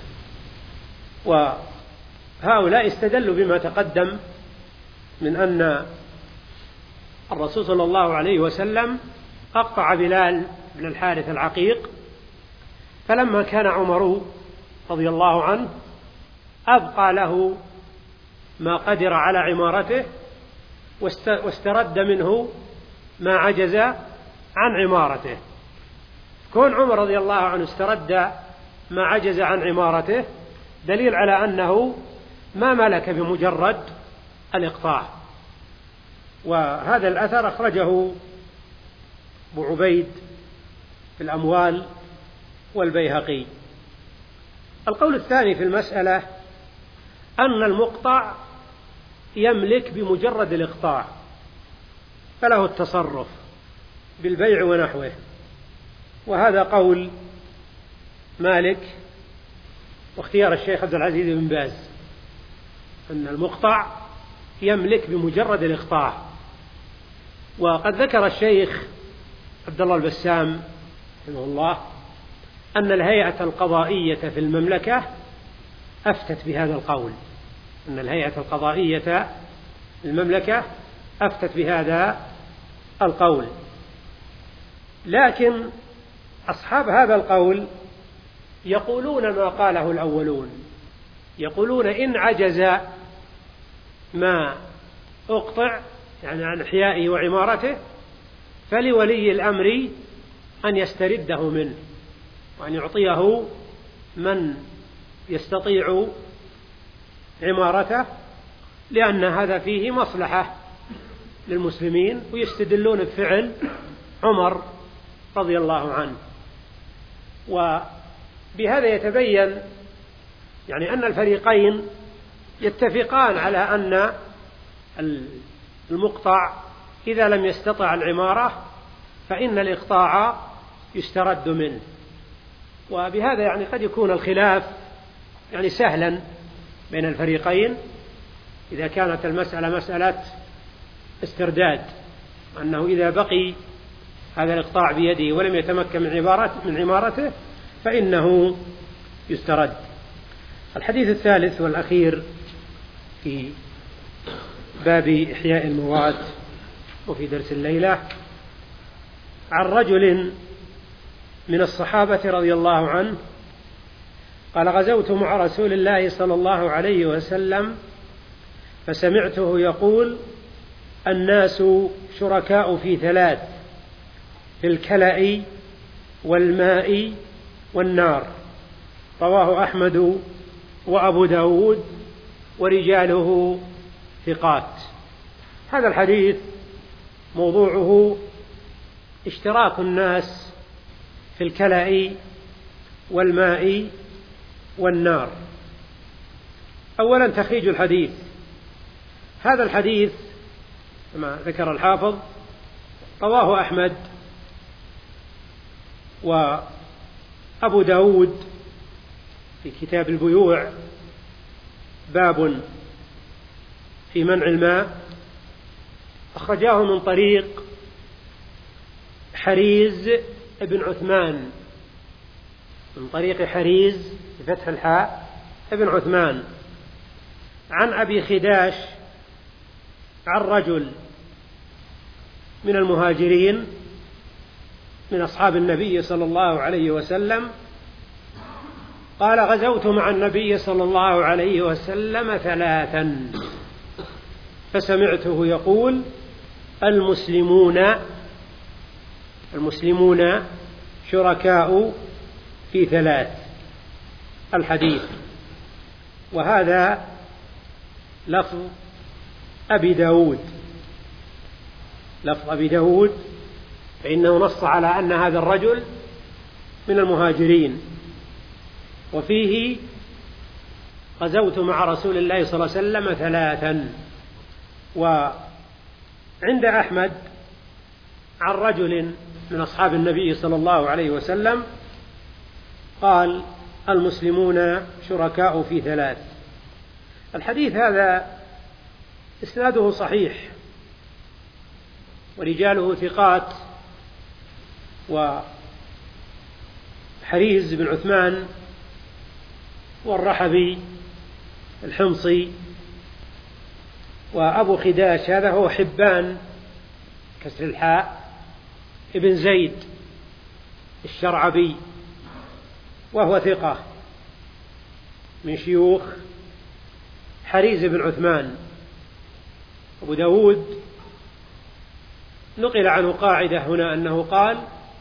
Speaker 1: وهؤلاء استدلوا بما تقدم من أن الرسول صلى الله عليه وسلم أقطع بلال بن الحارث العقيق، فلما كان عمر رضي الله عنه أبقى له ما قدر على عمارته واسترد منه ما عجز عن عمارته. كون عمر رضي الله عنه استرد ما عجز عن عمارته دليل على أنه ما ملك بمجرد الإقطاع. وهذا الأثر أخرجه أبو عبيد في الأموال والبيهقي. القول الثاني في المسألة أن المقطع يملك بمجرد الإقطاع، فله التصرف بالبيع ونحوه، وهذا قول مالك واختيار الشيخ عبد العزيز بن باز، أن المقطع يملك بمجرد الإقطاع. وقد ذكر الشيخ عبد الله البسام رحمه الله أن الهيئة القضائية في المملكة أفتت بهذا القول، أن الهيئة القضائية في المملكة أفتت بهذا القول. لكن أصحاب هذا القول يقولون ما قاله الأولون، يقولون إن عجز ما أقطع يعني عن إحيائه وعمارته فلولي الأمر أن يسترده منه وأن يعطيه من يستطيع عمارته، لأن هذا فيه مصلحة للمسلمين، ويستدلون بفعل عمر رضي الله عنه. وبهذا يتبين يعني أن الفريقين يتفقان على أن المقطع إذا لم يستطع العمارة فإن الإقطاع يسترد منه. وبهذا يعني قد يكون الخلاف يعني سهلا بين الفريقين إذا كانت المسألة مسألة استرداد، أنه إذا بقي هذا الإقطاع بيده ولم يتمكن من عبارته من عمارته فإنه يسترد. الحديث الثالث والأخير في باب إحياء الموات وفي درس الليلة عن رجل من الصحابة رضي الله عنه قال: غزوت مع رسول الله صلى الله عليه وسلم فسمعته يقول: الناس شركاء في ثلاث، في الكلأ والماء والنار. رواه أحمد وأبو داود ورجاله ثقات. هذا الحديث موضوعه اشتراك الناس في الكلأ والماء والنار. أولا تخريج الحديث. هذا الحديث كما ذكر الحافظ رواه أحمد وأبو داود في كتاب البيوع باب في منع الماء، أخرجاه من طريق حريز ابن عثمان، من طريق حريز بفتح الحاء ابن عثمان عن أبي خداش عن رجل من المهاجرين من أصحاب النبي صلى الله عليه وسلم قال: غزوت مع النبي صلى الله عليه وسلم ثلاثا فسمعته يقول: المسلمون المسلمون شركاء في ثلاث. الحديث. وهذا لفظ أبي داود لفظ أبي داود فإنه نص على أن هذا الرجل من المهاجرين، وفيه غزوت مع رسول الله صلى الله عليه وسلم ثلاثا. وعند أحمد عن رجل من أصحاب النبي صلى الله عليه وسلم قال المسلمون شركاء في ثلاث. الحديث هذا إسناده صحيح ورجاله ثقات، وحريز بن عثمان والرحبي الحمصي وأبو خداش هذا هو حبان كسر الحاء ابن زيد الشرعبي، وهو ثقة من شيوخ حريز بن عثمان. أبو داود نقل عنه قاعدة هنا أنه قال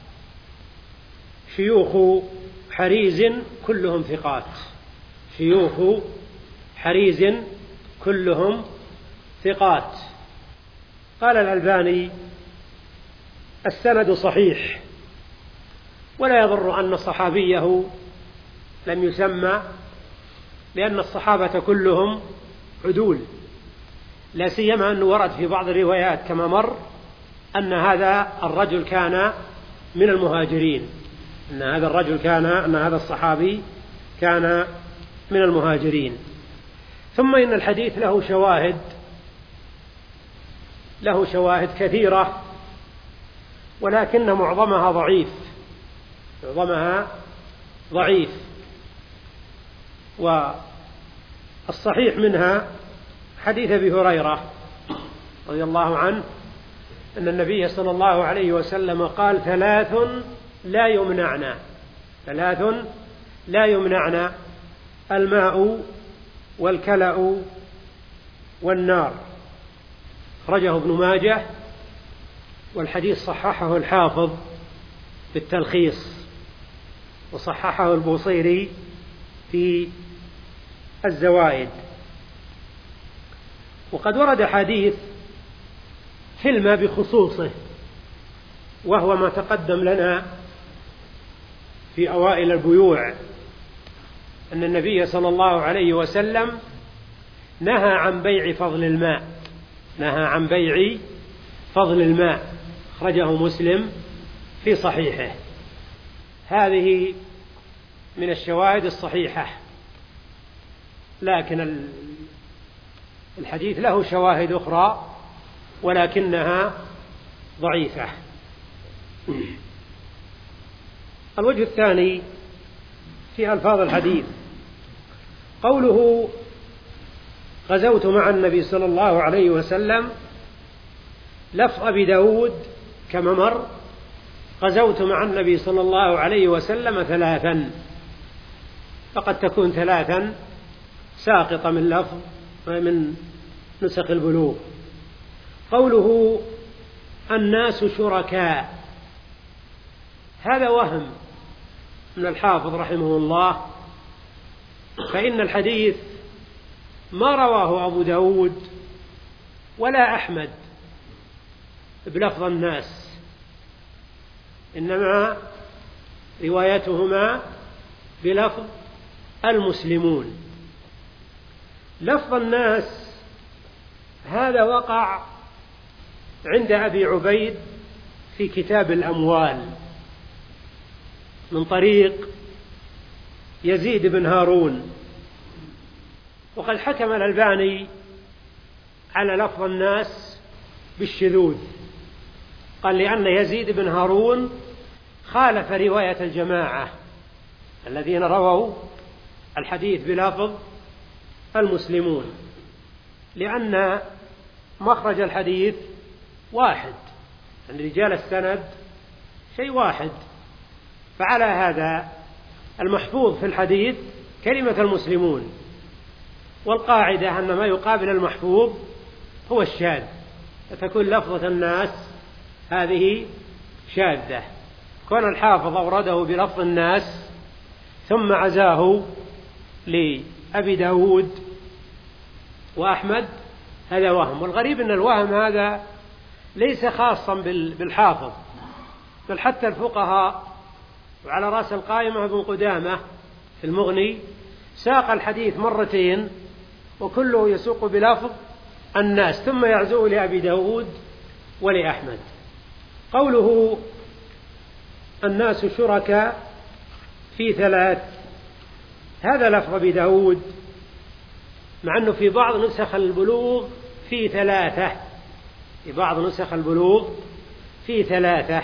Speaker 1: شيوخ حريز كلهم ثقات، شيوخ حريز كلهم ثقات. قال الألباني السند صحيح، ولا يضر أن صحابيه لم يسمى، لأن الصحابة كلهم عدول، لا سيما أنه ورد في بعض الروايات كما مر أن هذا الرجل كان من المهاجرين، أن هذا الرجل كان أن هذا الصحابي كان من المهاجرين. ثم إن الحديث له شواهد له شواهد كثيرة، ولكن معظمها ضعيف معظمها ضعيف والصحيح منها حديث أبي هريرة رضي الله عنه أن النبي صلى الله عليه وسلم قال ثلاث لا يمنعنا ثلاث لا يمنعنا الماء والكلأ والنار. أخرجه ابن ماجه، والحديث صححه الحافظ بالتلخيص، وصححه البوصيري في الزوائد. وقد ورد حديث في الماء بخصوصه، وهو ما تقدم لنا في أوائل البيوع أن النبي صلى الله عليه وسلم نهى عن بيع فضل الماء نهى عن بيع فضل الماء أخرجه مسلم في صحيحه. هذه من الشواهد الصحيحة، لكن الحديث له شواهد أخرى ولكنها ضعيفة. الوجه الثاني في ألفاظ الحديث قوله غزوت مع النبي صلى الله عليه وسلم، لفظ أبي داود كما مر غزوت مع النبي صلى الله عليه وسلم ثلاثا، فقد تكون ثلاثا ساقطة من لفظ من نسخ البلوغ. قوله الناس شركاء، هذا وهم من الحافظ رحمه الله، فإن الحديث ما رواه أبو داود ولا أحمد بلفظ الناس، إنما روايتهما بلفظ المسلمون. لفظ الناس هذا وقع عند أبي عبيد في كتاب الأموال من طريق يزيد بن هارون، وقد حكم الألباني على لفظ الناس بالشذوذ، قال لأن يزيد بن هارون خالف رواية الجماعة الذين رووا الحديث بلفظ المسلمون، لأن مخرج الحديث واحد، أن رجال السند شيء واحد، فعلى هذا المحفوظ في الحديث كلمة المسلمون، والقاعدة أن ما يقابل المحفوظ هو الشاذ، فتكون لفظة الناس هذه شاذة. كون الحافظ أورده بلفظ الناس ثم عزاه لأبي داود وأحمد هذا وهم. والغريب أن الوهم هذا ليس خاصا بالحافظ، بل حتى الفقهاء، وعلى رأس القائمة ابن قدامة في المغني ساق الحديث مرتين وكله يسوق بلفظ الناس ثم يعزوه لأبي داود ولأحمد. قوله الناس شركاء في ثلاث، هذا لفظ أبي داود، مع أنه في بعض نسخ البلوغ في ثلاثة، في بعض نسخ البلوغ في ثلاثة.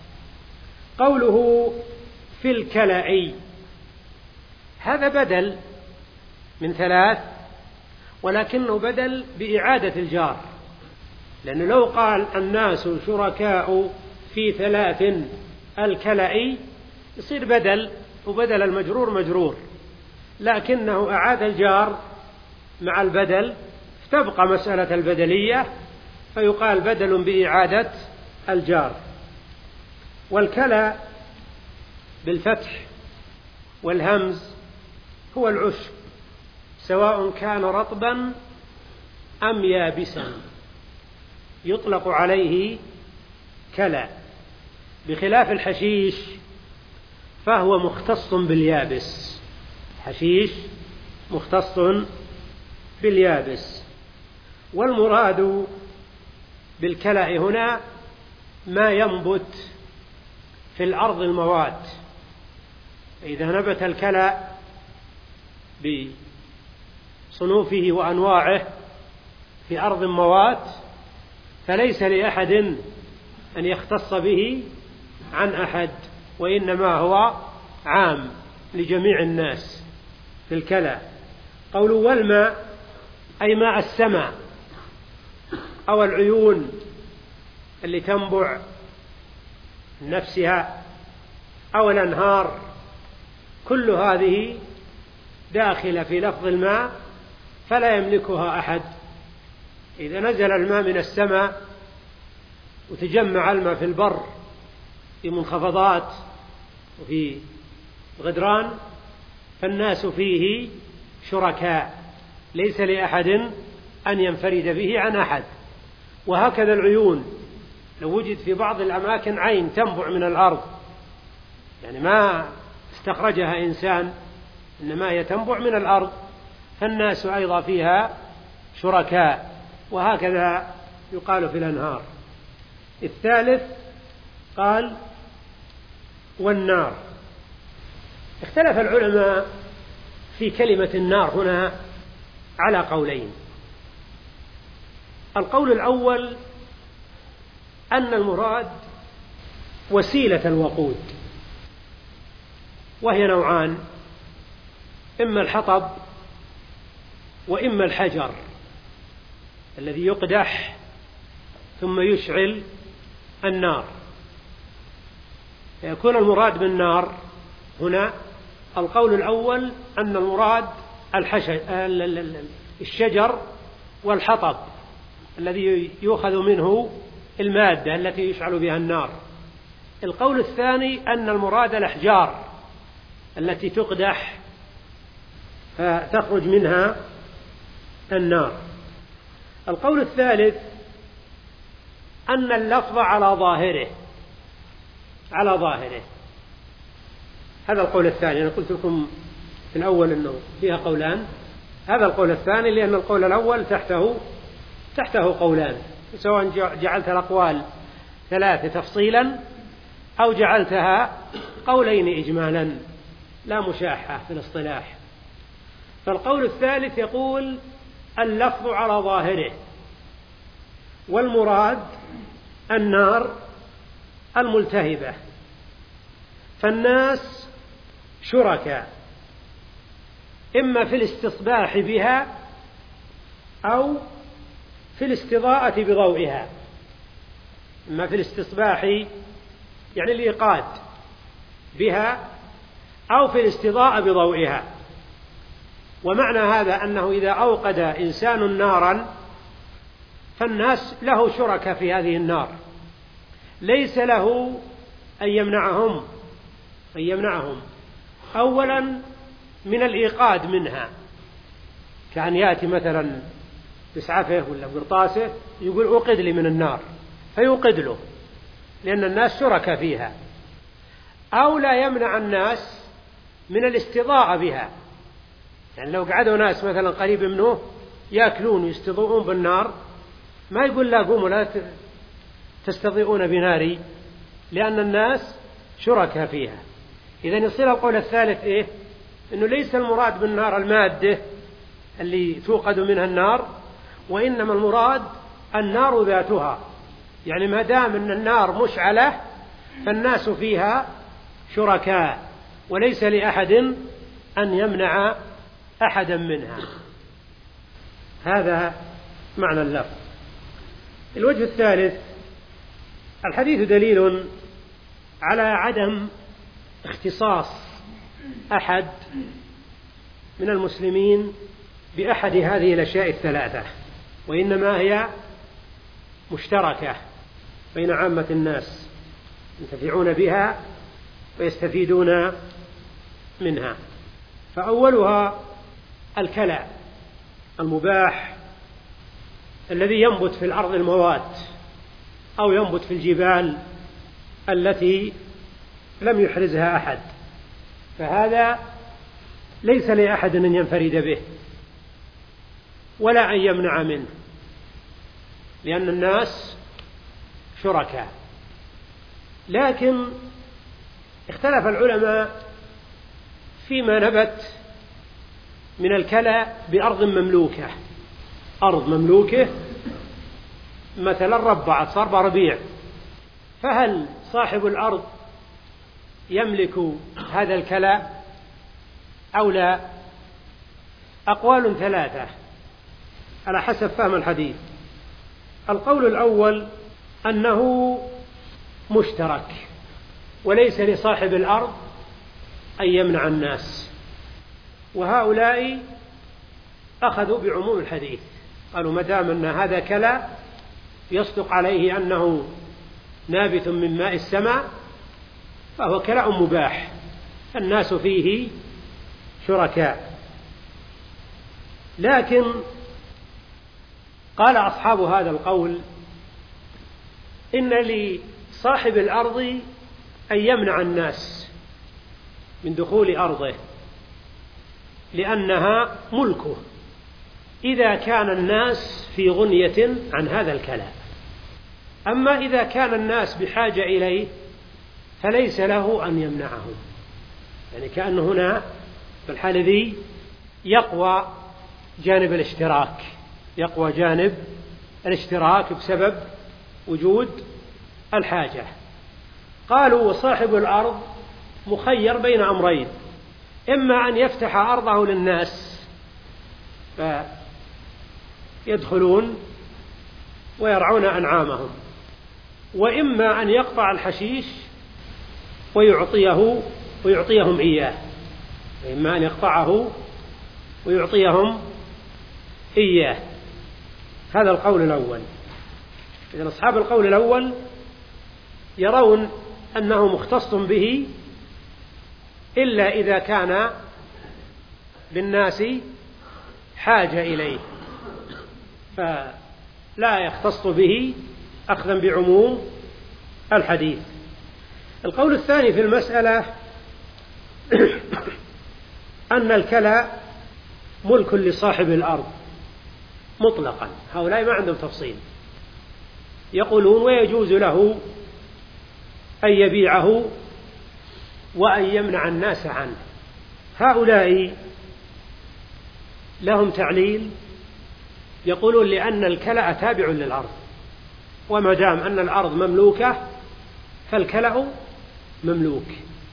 Speaker 1: قوله في الكلأي، هذا بدل من ثلاث، ولكنه بدل بإعادة الجار، لأنه لو قال الناس شركاء في ثلاث الكلأي يصير بدل، وبدل المجرور مجرور، لكنه أعاد الجار مع البدل، تبقى مسألة البدلية، فيقال بدل بإعادة الجار. والكلى بالفتح والهمز هو العشب، سواء كان رطبا أم يابسا يطلق عليه كلى، بخلاف الحشيش فهو مختص باليابس، حشيش مختص باليابس. والمراد بالكلأ هنا ما ينبت في الأرض الموات، إذا نبت الكلأ بصنوفه وأنواعه في أرض موات فليس لأحد أن يختص به عن أحد، وإنما هو عام لجميع الناس في الكلى. قولوا والماء أي ماء السماء أو العيون اللي تنبع نفسها أو الأنهار، كل هذه داخلة في لفظ الماء فلا يملكها أحد. إذا نزل الماء من السماء وتجمع الماء في البر في منخفضات وفي غدران فالناس فيه شركاء، ليس لأحد أن ينفرد به عن أحد. وهكذا العيون، لو وجد في بعض الأماكن عين تنبع من الأرض، يعني ما استخرجها إنسان، إنما هي تنبع من الأرض، فالناس أيضا فيها شركاء. وهكذا يقال في الأنهار. الثالث قال والنار. اختلف العلماء في كلمة النار هنا على قولين. القول الأول أن المراد وسيلة الوقود، وهي نوعان، إما الحطب وإما الحجر الذي يقدح ثم يشعل النار، فيكون المراد بالنار هنا القول الأول أن المراد الشجر والحطب الذي يؤخذ منه المادة التي يشعل بها النار. القول الثاني أن المراد الأحجار التي تقدح فتخرج منها النار. القول الثالث أن اللفظ على ظاهره على ظاهره هذا القول الثاني. أنا قلت لكم في الأول أنه فيها قولان، هذا القول الثاني، لأن القول الأول تحته تحته قولان، سواء جعلت الأقوال ثلاثة تفصيلا أو جعلتها قولين إجمالا لا مشاحة في الاصطلاح. فالقول الثالث يقول اللفظ على ظاهره، والمراد النار الملتهبة، فالناس شركاء إما في الاستصباح بها أو في الاستضاءة بضوئها، إما في الاستصباح يعني الإيقاد بها أو في الاستضاءة بضوئها. ومعنى هذا أنه إذا أوقد إنسان نارا فالناس له شركاء في هذه النار، ليس له أن يمنعهم أن يمنعهم أولا من الإيقاد منها، كأن يأتي مثلا بسعفه ولا بقرطاسه يقول أوقد لي من النار، فيوقد له، لأن الناس شركاء فيها. أو لا يمنع الناس من الاستضاءة بها، يعني لو قعدوا ناس مثلا قريب منه يأكلون ويستضيئون بالنار، ما يقول لا قوموا لا تستضيئون بناري، لأن الناس شركاء فيها. إذن يصير القول الثالث إيه؟ إنه ليس المراد بالنار المادة اللي توقد منها النار، وإنما المراد النار ذاتها، يعني ما دام أن النار مشعلة فالناس فيها شركاء، وليس لأحد أن يمنع أحدا منها. هذا معنى اللفظ. الوجه الثالث: الحديث دليل على عدم اختصاص أحد من المسلمين بأحد هذه الأشياء الثلاثة، وإنما هي مشتركة بين عامة الناس ينتفعون بها ويستفيدون منها. فأولها الكلى المباح الذي ينبت في الأرض الموات، أو ينبت في الجبال التي لم يحرزها أحد، فهذا ليس لأحد أن ينفرد به ولا أن يمنع منه، لأن الناس شركاء. لكن اختلف العلماء فيما نبت من الكلى بأرض مملوكة، أرض مملوكة مثلا ربعت صار بربيع، فهل صاحب الأرض يملك هذا الكلى أو لا؟ أقوال ثلاثة على حسب فهم الحديث. القول الأول أنه مشترك وليس لصاحب الأرض أن يمنع الناس، وهؤلاء أخذوا بعموم الحديث، قالوا ما دام أن هذا كلى يصدق عليه أنه نابت من ماء السماء فهو كلى مباح، الناس فيه شركاء. لكن قال أصحاب هذا القول إن لصاحب الأرض أن يمنع الناس من دخول أرضه، لأنها ملكه إذا كان الناس في غنية عن هذا الكلى. أما إذا كان الناس بحاجة إليه فليس له أن يمنعهم، يعني كأن هنا في الحالة ذي يقوى جانب الاشتراك، يقوى جانب الاشتراك بسبب وجود الحاجة. قالوا وصاحب الأرض مخير بين أمرين: إما أن يفتح أرضه للناس فيدخلون ويرعون أنعامهم، وإما أن يقطع الحشيش ويعطيه ويعطيهم إياه، وإما أن يقطعه ويعطيهم إياه. هذا القول الأول. إذن أصحاب القول الأول يرون أنه مختص به إلا إذا كان للناس حاجة إليه، فلا يختص به أخذا بعموم الحديث. القول الثاني في المسألة أن الكلى ملك لصاحب الأرض مطلقا، هؤلاء ما عندهم تفصيل، يقولون ويجوز له أن يبيعه وأن يمنع الناس عنه. هؤلاء لهم تعليل، يقولون لأن الكلأ تابع للأرض، وما دام أن الأرض مملوكة فالكلأ مملوك.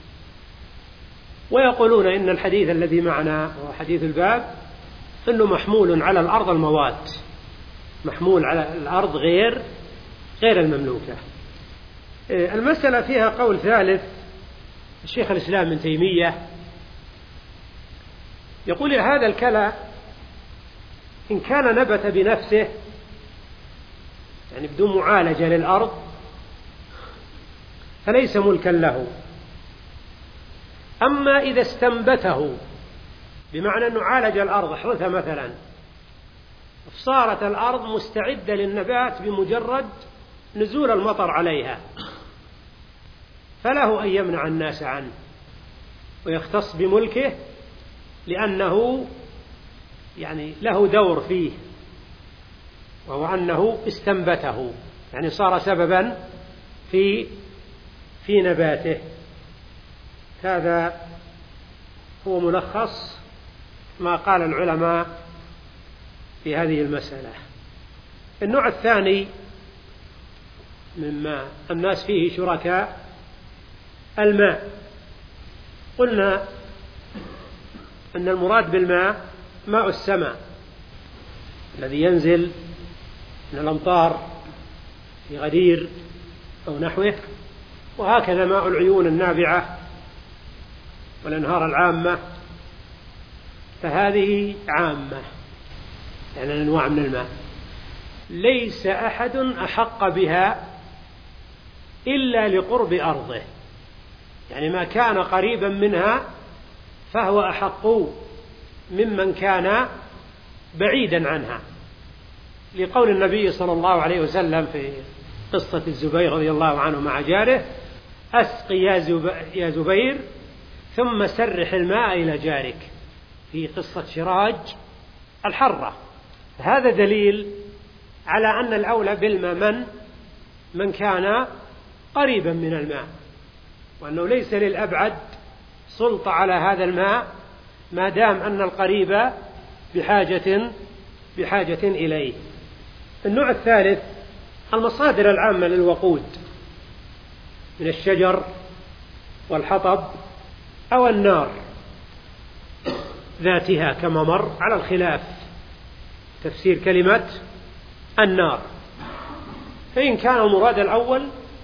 Speaker 1: ويقولون إن الحديث الذي معنا هو حديث الباب إنه محمول على الأرض الموات، محمول على الأرض غير غير المملوكة. المسألة فيها قول ثالث، الشيخ الإسلام ابن تيمية يقول هذا الكلى إن كان نبت بنفسه يعني بدون معالجة للأرض فليس ملكا له. أما إذا استنبته بمعنى أنه عالج الأرض، حرث مثلا صارت الأرض مستعدة للنبات بمجرد نزول المطر عليها، فله أن يمنع الناس عنه ويختص بملكه، لأنه يعني له دور فيه، وهو أنه استنبته، يعني صار سببا في في نباته. هذا هو ملخص ما قال العلماء في هذه المسألة. النوع الثاني مما الناس فيه شركاء الماء. قلنا أن المراد بالماء ماء السماء الذي ينزل من الأمطار في غدير أو نحوه، وهكذا ماء العيون النابعة والأنهار العامة، فهذه عامة، يعني أنواع من الماء ليس أحد أحق بها إلا لقرب أرضه، يعني ما كان قريبا منها فهو أحق ممن كان بعيدا عنها، لقول النبي صلى الله عليه وسلم في قصة الزبير رضي الله عنه مع جاره: أسقي يا زبير ثم سرح الماء إلى جارك، في قصة شراج الحرة. هذا دليل على أن الأولى بالماء من من كان قريبا من الماء، وأنه ليس للأبعد سلطة على هذا الماء ما دام أن القريب بحاجة بحاجة إليه. النوع الثالث المصادر العامة للوقود من الشجر والحطب أو النار ذاتها، كما مر على الخلاف تفسير كلمة النار. فإن كان المراد الأول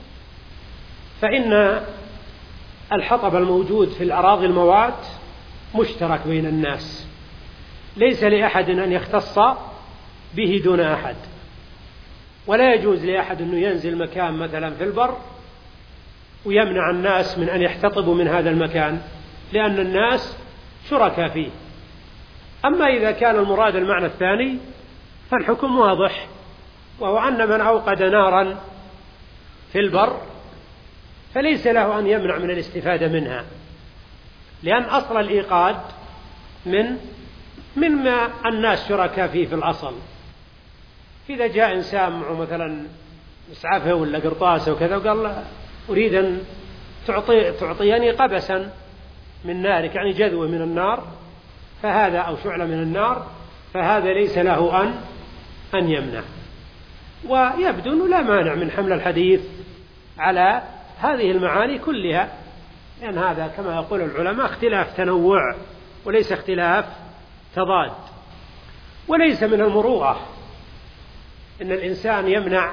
Speaker 1: فإن الحطب الموجود في الأراضي الموات مشترك بين الناس، ليس لأحد أن يختص به دون أحد، ولا يجوز لأحد أن ينزل مكان مثلا في البر ويمنع الناس من أن يحتطبوا من هذا المكان، لأن الناس شركاء فيه. أما إذا كان المراد المعنى الثاني فالحكم واضح، وهو أن من أوقد نارا في البر فليس له أن يمنع من الاستفادة منها، لأن أصل الإيقاد من مما الناس شركاء فيه في الأصل. إذا جاء إنسان معه مثلا مسعفه ولا قرطاسه وكذا وقال أريد أن تعطي تعطيني قبسا من نارك، يعني جذوة من النار، فهذا أو شعلة من النار، فهذا ليس له أن أن يمنع. ويبدو أنه لا مانع من حمل الحديث على هذه المعاني كلها، لأن هذا كما يقول العلماء اختلاف تنوع وليس اختلاف تضاد. وليس من المروءة إن الإنسان يمنع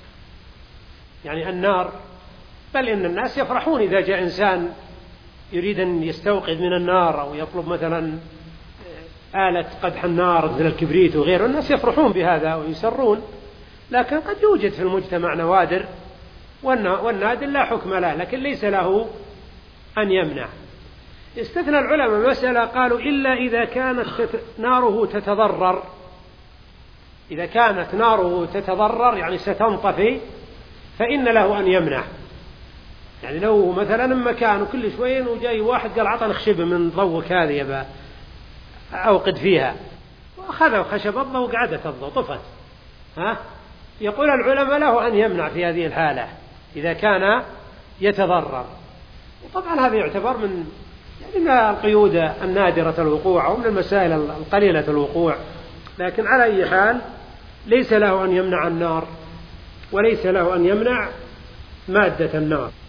Speaker 1: يعني النار، بل إن الناس يفرحون إذا جاء إنسان يريد أن يستوقد من النار أو يطلب مثلا آلة قدح النار مثل الكبريت وغيره، الناس يفرحون بهذا ويسرون. لكن قد يوجد في المجتمع نوادر، والنادر لا حكم له، لكن ليس له أن يمنع. استثنى العلماء مسألة، قالوا إلا إذا كانت ناره تتضرر، إذا كانت ناره تتضرر يعني ستنطفي فإن له أن يمنع. يعني لو مثلا مكان كل شوين وجاي واحد قال عطنا خشبة من ضوك هذه يبا أوقد فيها، وأخذ خشب الضوء وقعدت الضوء طفت، ها يقول العلماء له أن يمنع في هذه الحالة إذا كان يتضرر. وطبعا هذا يعتبر من يعني من القيود النادرة الوقوع أو من المسائل القليلة الوقوع، لكن على أي حال ليس له أن يمنع النار وليس له أن يمنع مادة النار.